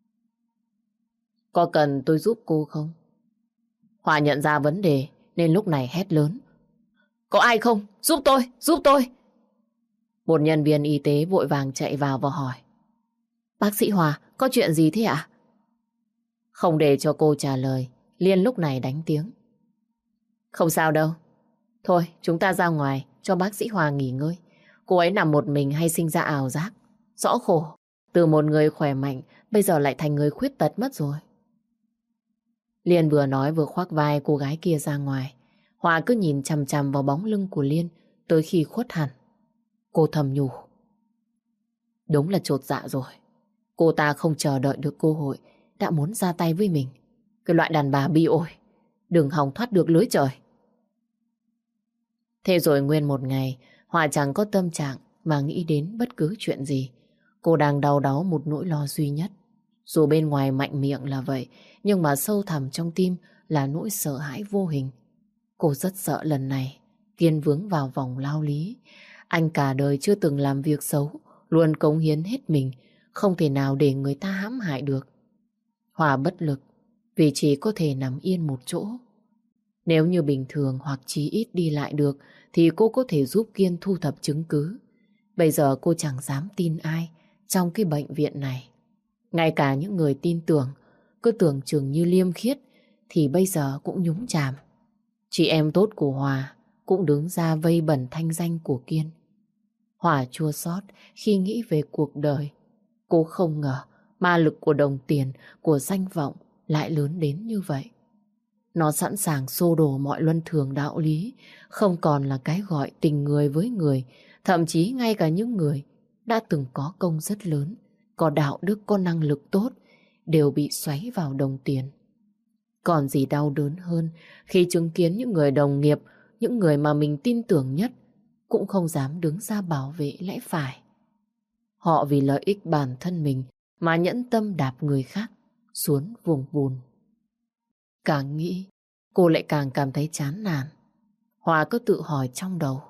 Có cần tôi giúp cô không? Hòa nhận ra vấn đề nên lúc này hét lớn. Có ai không? Giúp tôi, giúp tôi! Một nhân viên y tế vội vàng chạy vào và hỏi. Bác sĩ Hòa, có chuyện gì thế ạ? Không để cho cô trả lời, Liên lúc này đánh tiếng. Không sao đâu. Thôi, chúng ta ra ngoài cho bác sĩ Hòa nghỉ ngơi. Cô ấy nằm một mình hay sinh ra ảo giác. Rõ khổ, từ một người khỏe mạnh bây giờ lại thành người khuyết tật mất rồi. Liên vừa nói vừa khoác vai cô gái kia ra ngoài. Hòa cứ nhìn chằm chằm vào bóng lưng của Liên tới khi khuất hẳn. Cô thầm nhủ. Đúng là chột dạ rồi. Cô ta không chờ đợi được cơ hội đã muốn ra tay với mình. Cái loại đàn bà bi ổi, đừng hòng thoát được lưới trời. Thế rồi nguyên một ngày, Hòa chẳng có tâm trạng mà nghĩ đến bất cứ chuyện gì. Cô đang đau đáu một nỗi lo duy nhất. Dù bên ngoài mạnh miệng là vậy, nhưng mà sâu thẳm trong tim là nỗi sợ hãi vô hình. Cô rất sợ lần này Kiên vướng vào vòng lao lý. Anh cả đời chưa từng làm việc xấu, luôn cống hiến hết mình, không thể nào để người ta hãm hại được. Hòa bất lực vì chỉ có thể nằm yên một chỗ. Nếu như bình thường hoặc chí ít đi lại được thì cô có thể giúp Kiên thu thập chứng cứ. Bây giờ cô chẳng dám tin ai trong cái bệnh viện này. Ngay cả những người tin tưởng, cứ tưởng chừng như liêm khiết thì bây giờ cũng nhúng chàm. Chị em tốt của Hòa cũng đứng ra vây bẩn thanh danh của Kiên. Hòa chua xót khi nghĩ về cuộc đời. Cô không ngờ ma lực của đồng tiền, của danh vọng lại lớn đến như vậy. Nó sẵn sàng xô đổ mọi luân thường đạo lý, không còn là cái gọi tình người với người, thậm chí ngay cả những người đã từng có công rất lớn, có đạo đức, có năng lực tốt, đều bị xoáy vào đồng tiền. Còn gì đau đớn hơn khi chứng kiến những người đồng nghiệp, những người mà mình tin tưởng nhất, cũng không dám đứng ra bảo vệ lẽ phải. Họ vì lợi ích bản thân mình mà nhẫn tâm đạp người khác xuống vùng bùn. Càng nghĩ, cô lại càng cảm thấy chán nản. Hòa cứ tự hỏi trong đầu.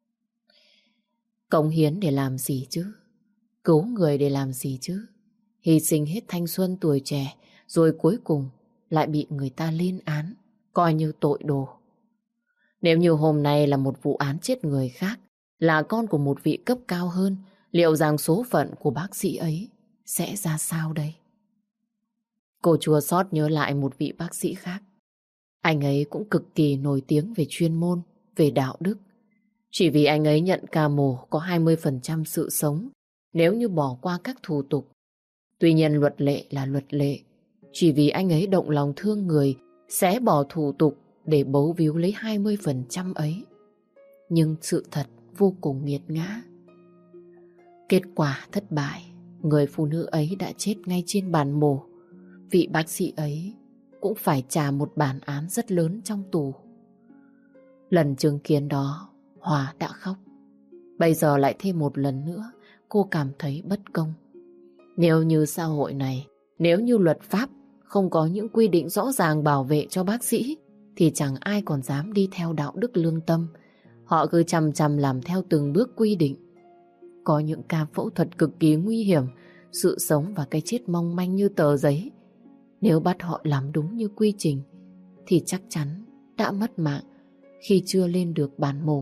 Cống hiến để làm gì chứ? Cứu người để làm gì chứ? Hy sinh hết thanh xuân tuổi trẻ, rồi cuối cùng lại bị người ta lên án, coi như tội đồ. Nếu như hôm nay là một vụ án chết người khác, là con của một vị cấp cao hơn, liệu rằng số phận của bác sĩ ấy sẽ ra sao đây? Cô chua xót nhớ lại một vị bác sĩ khác. Anh ấy cũng cực kỳ nổi tiếng về chuyên môn, về đạo đức. Chỉ vì anh ấy nhận ca mổ có 20% sự sống nếu như bỏ qua các thủ tục. Tuy nhiên luật lệ là luật lệ. Chỉ vì anh ấy động lòng thương người sẽ bỏ thủ tục để bấu víu lấy 20% ấy. Nhưng sự thật vô cùng nghiệt ngã. Kết quả thất bại, người phụ nữ ấy đã chết ngay trên bàn mổ. Vị bác sĩ ấy cũng phải trả một bản án rất lớn trong tù. Lần chứng kiến đó, Hòa đã khóc. Bây giờ lại thêm một lần nữa, cô cảm thấy bất công. Nếu như xã hội này Nếu như luật pháp không có những quy định rõ ràng bảo vệ cho bác sĩ, thì chẳng ai còn dám đi theo đạo đức lương tâm. Họ cứ chằm chằm làm theo từng bước quy định. Có những ca phẫu thuật cực kỳ nguy hiểm, sự sống và cái chết mong manh như tờ giấy. Nếu bắt họ làm đúng như quy trình, thì chắc chắn đã mất mạng khi chưa lên được bàn mổ.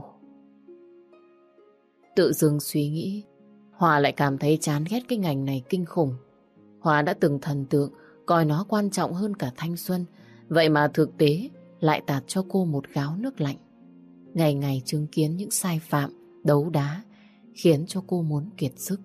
Tự dưng suy nghĩ, Hòa lại cảm thấy chán ghét cái ngành này kinh khủng. Hòa đã từng thần tượng coi nó quan trọng hơn cả thanh xuân, vậy mà thực tế lại tạt cho cô một gáo nước lạnh. Ngày ngày chứng kiến những sai phạm, đấu đá khiến cho cô muốn kiệt sức.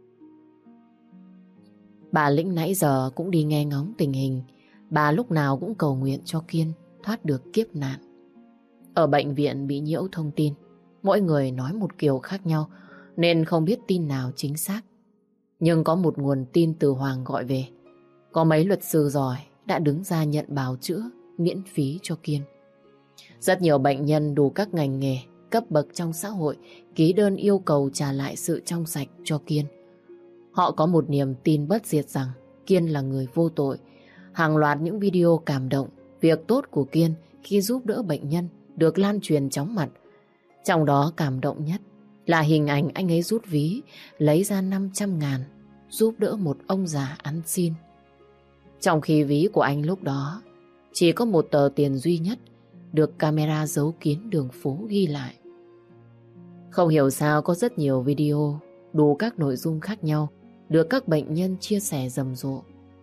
Bà Lĩnh nãy giờ cũng đi nghe ngóng tình hình. Bà lúc nào cũng cầu nguyện cho Kiên thoát được kiếp nạn. Ở bệnh viện bị nhiễu thông tin, mỗi người nói một kiểu khác nhau nên không biết tin nào chính xác. Nhưng có một nguồn tin từ Hoàng gọi về. Có mấy luật sư giỏi đã đứng ra nhận bào chữa miễn phí cho Kiên. Rất nhiều bệnh nhân đủ các ngành nghề, cấp bậc trong xã hội ký đơn yêu cầu trả lại sự trong sạch cho Kiên. Họ có một niềm tin bất diệt rằng Kiên là người vô tội. Hàng loạt những video cảm động, việc tốt của Kiên khi giúp đỡ bệnh nhân được lan truyền chóng mặt. Trong đó cảm động nhất là hình ảnh anh ấy rút ví, lấy ra 500.000 giúp đỡ một ông già ăn xin. Trong khi ví của anh lúc đó chỉ có một tờ tiền duy nhất được camera giấu kín đường phố ghi lại. Không hiểu sao có rất nhiều video đủ các nội dung khác nhau được các bệnh nhân chia sẻ rầm rộ.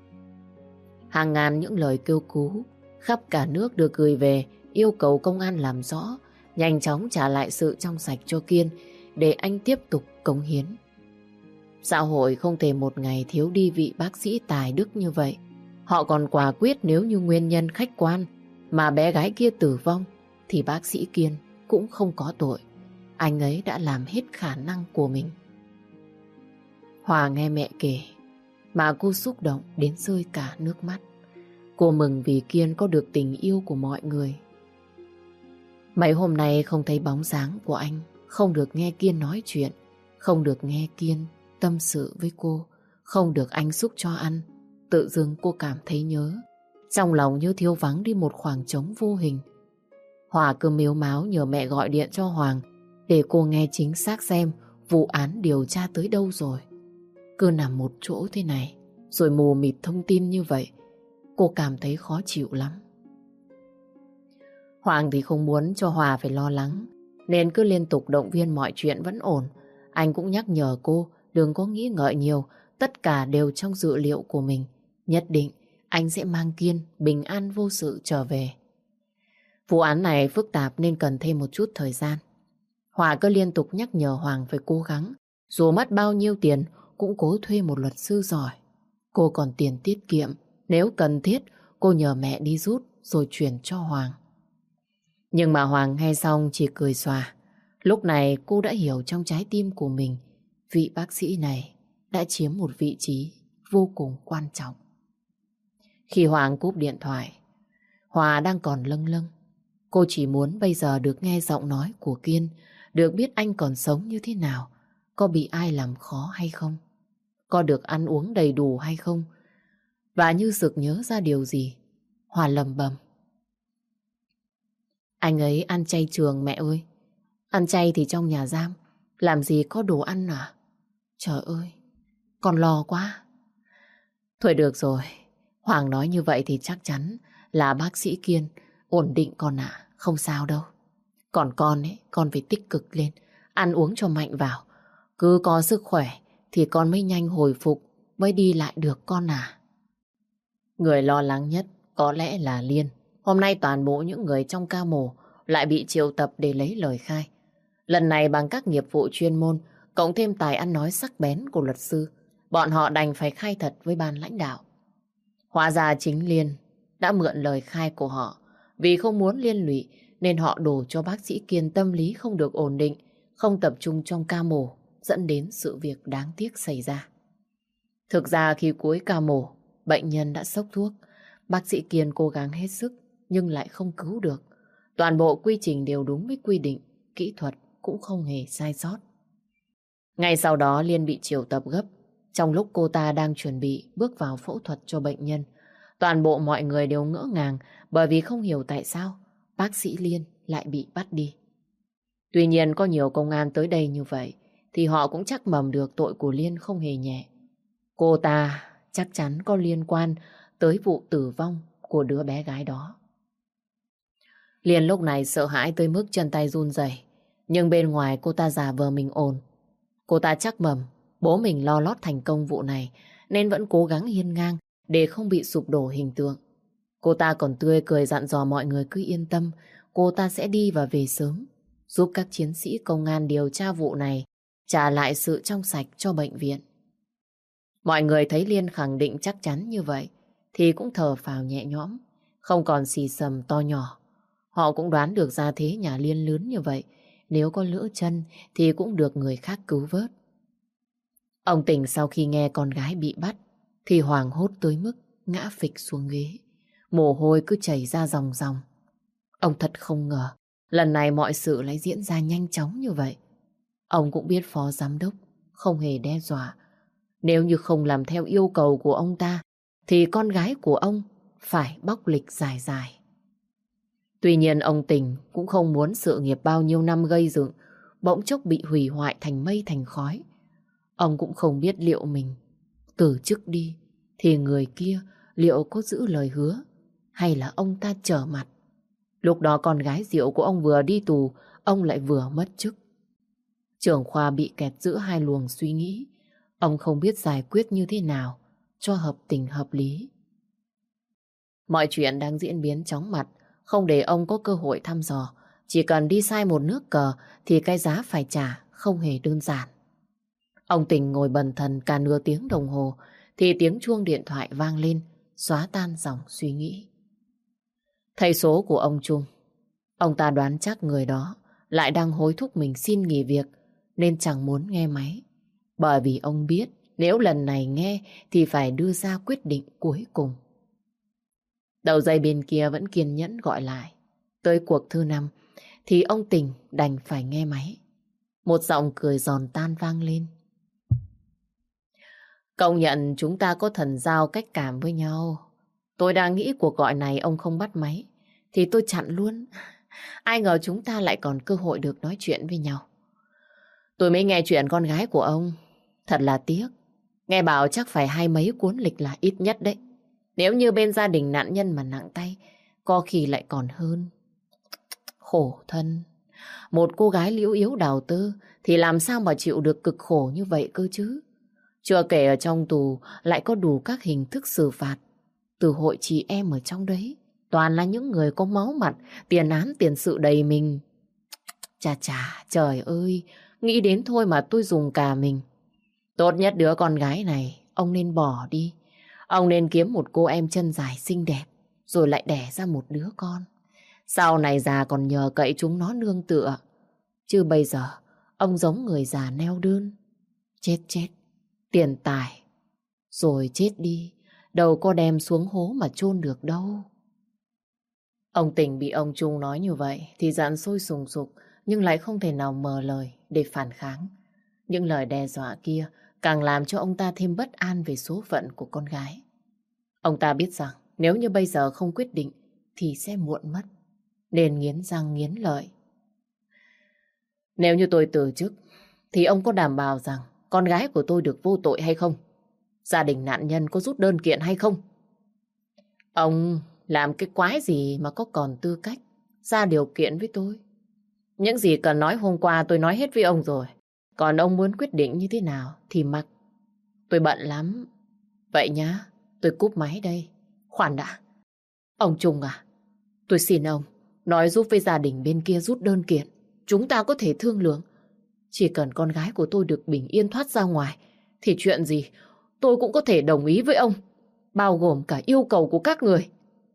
Hàng ngàn những lời kêu cứu khắp cả nước được gửi về yêu cầu công an làm rõ, nhanh chóng trả lại sự trong sạch cho Kiên để anh tiếp tục cống hiến. Xã hội không thể một ngày thiếu đi vị bác sĩ tài đức như vậy. Họ còn quả quyết nếu như nguyên nhân khách quan mà bé gái kia tử vong thì bác sĩ Kiên cũng không có tội. Anh ấy đã làm hết khả năng của mình. Hòa nghe mẹ kể mà cô xúc động đến rơi cả nước mắt. Cô mừng vì Kiên có được tình yêu của mọi người. Mấy hôm nay không thấy bóng dáng của anh, không được nghe Kiên nói chuyện, không được nghe Kiên tâm sự với cô, không được anh xúc cho ăn. Tự dưng cô cảm thấy nhớ, trong lòng như thiếu vắng đi một khoảng trống vô hình. Hòa cứ mếu máo nhờ mẹ gọi điện cho Hoàng để cô nghe chính xác xem vụ án điều tra tới đâu rồi. Cứ nằm một chỗ thế này rồi mù mịt thông tin như vậy, cô cảm thấy khó chịu lắm. Hoàng thì không muốn cho Hòa phải lo lắng nên cứ liên tục động viên mọi chuyện vẫn ổn. Anh cũng nhắc nhở cô đừng có nghĩ ngợi nhiều, tất cả đều trong dự liệu của mình. Nhất định anh sẽ mang Kiên bình an vô sự trở về. Vụ án này phức tạp nên cần thêm một chút thời gian. Hòa cứ liên tục nhắc nhở Hoàng phải cố gắng, dù mất bao nhiêu tiền cũng cố thuê một luật sư giỏi. Cô còn tiền tiết kiệm, nếu cần thiết cô nhờ mẹ đi rút rồi chuyển cho Hoàng. Nhưng mà Hoàng nghe xong chỉ cười xòa. Lúc này cô đã hiểu trong trái tim của mình, vị bác sĩ này đã chiếm một vị trí vô cùng quan trọng. Khi Hoàng cúp điện thoại, Hòa đang còn lâng lâng. Cô chỉ muốn bây giờ được nghe giọng nói của Kiên, được biết anh còn sống như thế nào, có bị ai làm khó hay không, có được ăn uống đầy đủ hay không. Và như sực nhớ ra điều gì, Hòa lầm bầm: anh ấy ăn chay trường mẹ ơi. Ăn chay thì trong nhà giam, làm gì có đồ ăn à? Trời ơi, con lo quá. Thôi được rồi, Hoàng nói như vậy thì chắc chắn là bác sĩ Kiên ổn định con ạ, không sao đâu. Còn con ấy, con phải tích cực lên, ăn uống cho mạnh vào. Cứ có sức khỏe thì con mới nhanh hồi phục, mới đi lại được con à. Người lo lắng nhất có lẽ là Liên. Hôm nay toàn bộ những người trong ca mổ lại bị triệu tập để lấy lời khai. Lần này bằng các nghiệp vụ chuyên môn, cộng thêm tài ăn nói sắc bén của luật sư, bọn họ đành phải khai thật với ban lãnh đạo. Hóa ra chính Liên đã mượn lời khai của họ. Vì không muốn liên lụy nên họ đổ cho bác sĩ Kiên tâm lý không được ổn định, không tập trung trong ca mổ, dẫn đến sự việc đáng tiếc xảy ra. Thực ra khi cuối ca mổ, bệnh nhân đã sốc thuốc. Bác sĩ Kiên cố gắng hết sức nhưng lại không cứu được. Toàn bộ quy trình đều đúng với quy định, kỹ thuật cũng không hề sai sót. Ngay sau đó Liên bị triệu tập gấp. Trong lúc cô ta đang chuẩn bị bước vào phẫu thuật cho bệnh nhân, toàn bộ mọi người đều ngỡ ngàng bởi vì không hiểu tại sao bác sĩ Liên lại bị bắt đi. Tuy nhiên có nhiều công an tới đây như vậy thì họ cũng chắc mầm được tội của Liên không hề nhẹ. Cô ta chắc chắn có liên quan tới vụ tử vong của đứa bé gái đó. Liên lúc này sợ hãi tới mức chân tay run rẩy, nhưng bên ngoài cô ta giả vờ mình ổn. Cô ta chắc mầm bố mình lo lót thành công vụ này nên vẫn cố gắng hiên ngang để không bị sụp đổ hình tượng. Cô ta còn tươi cười dặn dò mọi người cứ yên tâm, cô ta sẽ đi và về sớm, giúp các chiến sĩ công an điều tra vụ này, trả lại sự trong sạch cho bệnh viện. Mọi người thấy Liên khẳng định chắc chắn như vậy thì cũng thở phào nhẹ nhõm, không còn xì xầm to nhỏ. Họ cũng đoán được ra thế nhà Liên lớn như vậy, nếu có lỡ chân thì cũng được người khác cứu vớt. Ông Tình sau khi nghe con gái bị bắt thì hoảng hốt tới mức ngã phịch xuống ghế. Mồ hôi cứ chảy ra ròng ròng. Ông thật không ngờ lần này mọi sự lại diễn ra nhanh chóng như vậy. Ông cũng biết phó giám đốc không hề đe dọa. Nếu như không làm theo yêu cầu của ông ta thì con gái của ông phải bóc lịch dài dài. Tuy nhiên ông Tình cũng không muốn sự nghiệp bao nhiêu năm gây dựng bỗng chốc bị hủy hoại thành mây thành khói. Ông cũng không biết liệu mình từ chức đi thì người kia liệu có giữ lời hứa hay là ông ta trở mặt. Lúc đó con gái Diệu của ông vừa đi tù, ông lại vừa mất chức. Trưởng khoa bị kẹt giữa hai luồng suy nghĩ. Ông không biết giải quyết như thế nào cho hợp tình hợp lý. Mọi chuyện đang diễn biến chóng mặt, không để ông có cơ hội thăm dò. Chỉ cần đi sai một nước cờ thì cái giá phải trả không hề đơn giản. Ông Tình ngồi bần thần cả nửa tiếng đồng hồ thì tiếng chuông điện thoại vang lên, xóa tan dòng suy nghĩ. Thầy số của ông Trung. Ông ta đoán chắc người đó lại đang hối thúc mình xin nghỉ việc nên chẳng muốn nghe máy. Bởi vì ông biết nếu lần này nghe thì phải đưa ra quyết định cuối cùng. Đầu dây bên kia vẫn kiên nhẫn gọi lại. Tới cuộc thứ 5 thì ông Tình đành phải nghe máy. Một giọng cười giòn tan vang lên. Công nhận chúng ta có thần giao cách cảm với nhau. Tôi đang nghĩ cuộc gọi này ông không bắt máy thì tôi chặn luôn. Ai ngờ chúng ta lại còn cơ hội được nói chuyện với nhau. Tôi mới nghe chuyện con gái của ông. Thật là tiếc. Nghe bảo chắc phải 20 mấy cuốn lịch là ít nhất đấy. Nếu như bên gia đình nạn nhân mà nặng tay, có khi lại còn hơn. Khổ thân. Một cô gái liễu yếu đào tơ thì làm sao mà chịu được cực khổ như vậy cơ chứ. Chưa kể ở trong tù lại có đủ các hình thức xử phạt. Từ hội chị em ở trong đấy toàn là những người có máu mặt, tiền án tiền sự đầy mình. Chà chà, trời ơi, nghĩ đến thôi mà tôi dùng cả mình. Tốt nhất đứa con gái này ông nên bỏ đi. Ông nên kiếm một cô em chân dài xinh đẹp rồi lại đẻ ra một đứa con. Sau này già còn nhờ cậy chúng nó nương tựa. Chứ bây giờ ông giống người già neo đơn. Chết chết, tiền tài. Rồi chết đi, đâu có đem xuống hố mà chôn được đâu. Ông Tình bị ông Trung nói như vậy thì giận sôi sùng sục nhưng lại không thể nào mở lời để phản kháng. Những lời đe dọa kia càng làm cho ông ta thêm bất an về số phận của con gái. Ông ta biết rằng nếu như bây giờ không quyết định thì sẽ muộn mất, nên nghiến răng nghiến lợi. Nếu như tôi từ chức thì ông có đảm bảo rằng con gái của tôi được vô tội hay không? Gia đình nạn nhân có rút đơn kiện hay không? Ông làm cái quái gì mà có còn tư cách ra điều kiện với tôi? Những gì cần nói hôm qua tôi nói hết với ông rồi. Còn ông muốn quyết định như thế nào thì mặc. Tôi bận lắm. Vậy nhá, tôi cúp máy đây. Khoan đã. Ông Trung à, tôi xin ông nói giúp với gia đình bên kia rút đơn kiện. Chúng ta có thể thương lượng. Chỉ cần con gái của tôi được bình yên thoát ra ngoài thì chuyện gì tôi cũng có thể đồng ý với ông. Bao gồm cả yêu cầu của các người.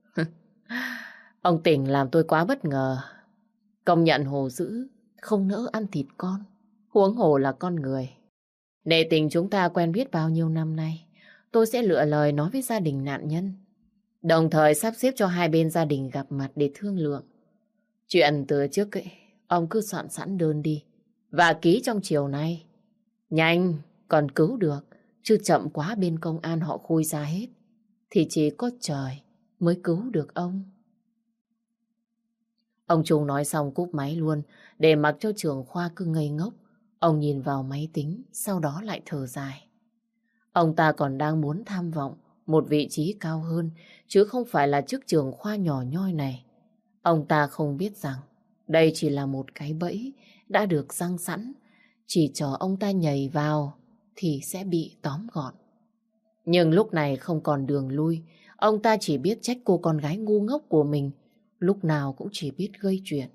Ông Tình làm tôi quá bất ngờ. Công nhận hồ dữ không nỡ ăn thịt con, huống hồ là con người. Nể tình chúng ta quen biết bao nhiêu năm nay, tôi sẽ lựa lời nói với gia đình nạn nhân, đồng thời sắp xếp cho hai bên gia đình gặp mặt để thương lượng. Chuyện từ trước ấy, ông cứ soạn sẵn đơn đi và ký trong chiều nay. Nhanh, còn cứu được chứ chậm quá bên công an họ khui ra hết, thì chỉ có trời mới cứu được ông. Ông Trung nói xong cúp máy luôn, để mặc cho trưởng khoa cứ ngây ngốc. Ông nhìn vào máy tính, sau đó lại thở dài. Ông ta còn đang muốn tham vọng một vị trí cao hơn, chứ không phải là chức trưởng khoa nhỏ nhoi này. Ông ta không biết rằng đây chỉ là một cái bẫy đã được giăng sẵn, chỉ chờ ông ta nhảy vào thì sẽ bị tóm gọn. Nhưng lúc này không còn đường lui, ông ta chỉ biết trách cô con gái ngu ngốc của mình, lúc nào cũng chỉ biết gây chuyện.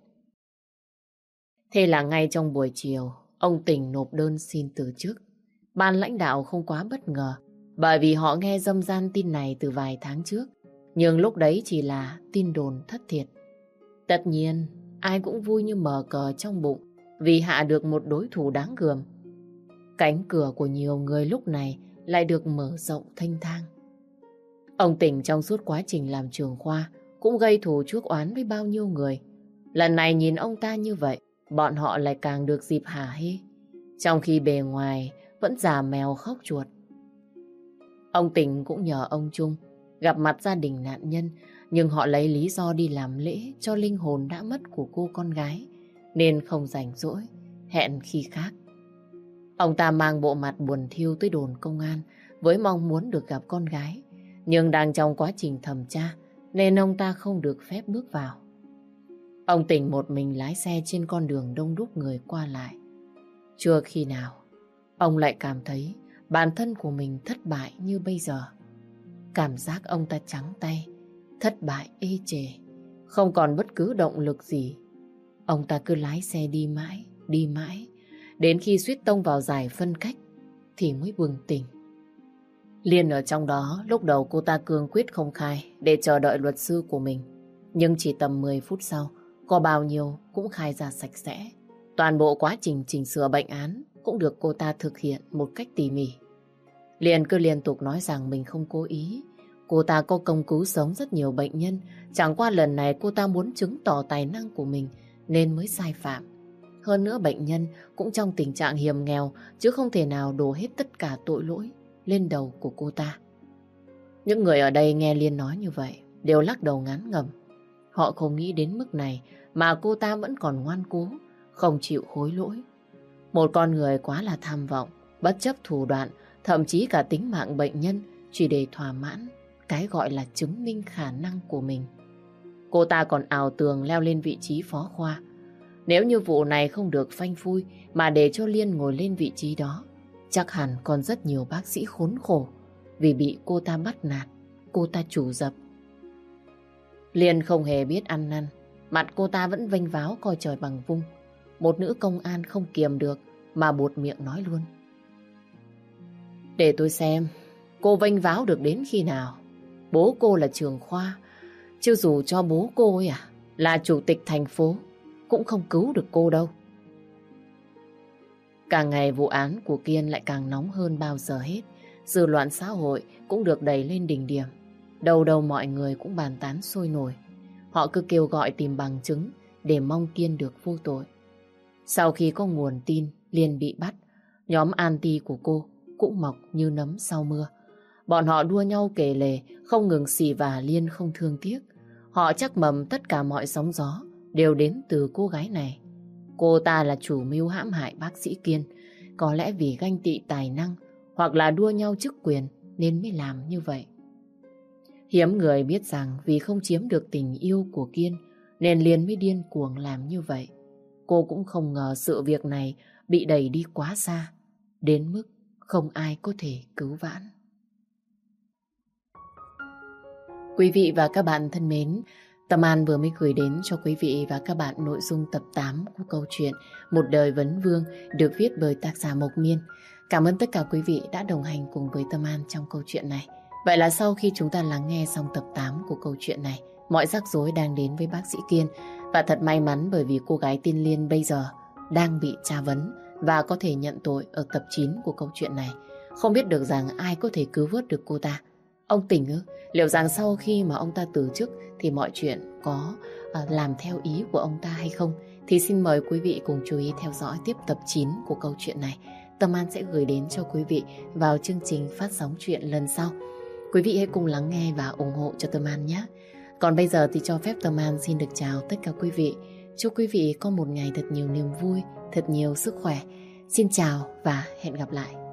Thế là ngay trong buổi chiều, ông Tình nộp đơn xin từ chức. Ban lãnh đạo không quá bất ngờ, bởi vì họ nghe râm ran tin này từ vài tháng trước, nhưng lúc đấy chỉ là tin đồn thất thiệt. Tất nhiên, ai cũng vui như mở cờ trong bụng vì hạ được một đối thủ đáng gờm. Cánh cửa của nhiều người lúc này lại được mở rộng thênh thang. Ông Tình trong suốt quá trình làm trưởng khoa cũng gây thù chuốc oán với bao nhiêu người. Lần này nhìn ông ta như vậy, bọn họ lại càng được dịp hả hê, trong khi bề ngoài vẫn già mèo khóc chuột. Ông Tình cũng nhờ ông Trung gặp mặt gia đình nạn nhân, nhưng họ lấy lý do đi làm lễ cho linh hồn đã mất của cô con gái, nên không rảnh rỗi, hẹn khi khác. Ông ta mang bộ mặt buồn thiu tới đồn công an với mong muốn được gặp con gái, nhưng đang trong quá trình thẩm tra nên ông ta không được phép bước vào. Ông Tình một mình lái xe trên con đường đông đúc người qua lại. Chưa khi nào ông lại cảm thấy bản thân của mình thất bại như bây giờ. Cảm giác ông ta trắng tay, thất bại ê chề, không còn bất cứ động lực gì. Ông ta cứ lái xe đi mãi, đến khi suýt tông vào giải phân cách thì mới bừng tỉnh. Liên ở trong đó, lúc đầu cô ta cương quyết không khai để chờ đợi luật sư của mình. Nhưng chỉ tầm 10 phút sau, có bao nhiêu cũng khai ra sạch sẽ. Toàn bộ quá trình chỉnh sửa bệnh án cũng được cô ta thực hiện một cách tỉ mỉ. Liên cứ liên tục nói rằng mình không cố ý. Cô ta có công cứu sống rất nhiều bệnh nhân. Chẳng qua lần này cô ta muốn chứng tỏ tài năng của mình nên mới sai phạm. Hơn nữa bệnh nhân cũng trong tình trạng hiểm nghèo, chứ không thể nào đổ hết tất cả tội lỗi lên đầu của cô ta. Những người ở đây nghe Liên nói như vậy đều lắc đầu ngán ngẩm. Họ không nghĩ đến mức này mà cô ta vẫn còn ngoan cố, không chịu hối lỗi. Một con người quá là tham vọng, bất chấp thủ đoạn, thậm chí cả tính mạng bệnh nhân chỉ để thỏa mãn cái gọi là chứng minh khả năng của mình. Cô ta còn ảo tưởng leo lên vị trí phó khoa. Nếu như vụ này không được phanh phui mà để cho Liên ngồi lên vị trí đó, chắc hẳn còn rất nhiều bác sĩ khốn khổ vì bị cô ta bắt nạt, cô ta chủ dập. Liên không hề biết ăn năn, mặt cô ta vẫn vênh váo coi trời bằng vung. Một nữ công an không kiềm được mà buột miệng nói luôn. Để tôi xem, cô vênh váo được đến khi nào? Bố cô là trưởng khoa, chứ dù cho bố cô ấy là chủ tịch thành phố, cũng không cứu được cô đâu. Càng ngày vụ án của Kiên lại càng nóng hơn bao giờ hết. Dư luận xã hội cũng được đẩy lên đỉnh điểm. Đầu đầu mọi người cũng bàn tán sôi nổi. Họ cứ kêu gọi tìm bằng chứng để mong Kiên được vô tội. Sau khi có nguồn tin Liên bị bắt, nhóm anti của cô cũng mọc như nấm sau mưa. Bọn họ đua nhau kể lể, không ngừng xì vả Liên không thương tiếc. Họ chắc mầm tất cả mọi sóng gió đều đến từ cô gái này. Cô ta là chủ mưu hãm hại bác sĩ Kiên, có lẽ vì ganh tị tài năng hoặc là đua nhau chức quyền nên mới làm như vậy. Hiếm người biết rằng vì không chiếm được tình yêu của Kiên nên Liên mới điên cuồng làm như vậy. Cô cũng không ngờ sự việc này bị đẩy đi quá xa, đến mức không ai có thể cứu vãn. Quý vị và các bạn thân mến, Tâm An vừa mới gửi đến cho quý vị và các bạn nội dung tập 8 của câu chuyện Một đời vấn vương được viết bởi tác giả Mộc Miên. Cảm ơn tất cả quý vị đã đồng hành cùng với Tâm An trong câu chuyện này. Vậy là sau khi chúng ta lắng nghe xong tập 8 của câu chuyện này, mọi rắc rối đang đến với bác sĩ Kiên. Và thật may mắn bởi vì cô gái tên Liên bây giờ đang bị tra vấn và có thể nhận tội ở tập 9 của câu chuyện này. Không biết được rằng ai có thể cứu vớt được cô ta. Ông Tình ư? Liệu rằng sau khi mà ông ta từ chức thì mọi chuyện có làm theo ý của ông ta hay không? Thì xin mời quý vị cùng chú ý theo dõi tiếp tập 9 của câu chuyện này Tâm An sẽ gửi đến cho quý vị vào chương trình phát sóng chuyện lần sau. Quý vị hãy cùng lắng nghe và ủng hộ cho Tâm An nhé. Còn bây giờ thì cho phép Tâm An xin được chào tất cả quý vị. Chúc quý vị có một ngày thật nhiều niềm vui, thật nhiều sức khỏe. Xin chào và hẹn gặp lại.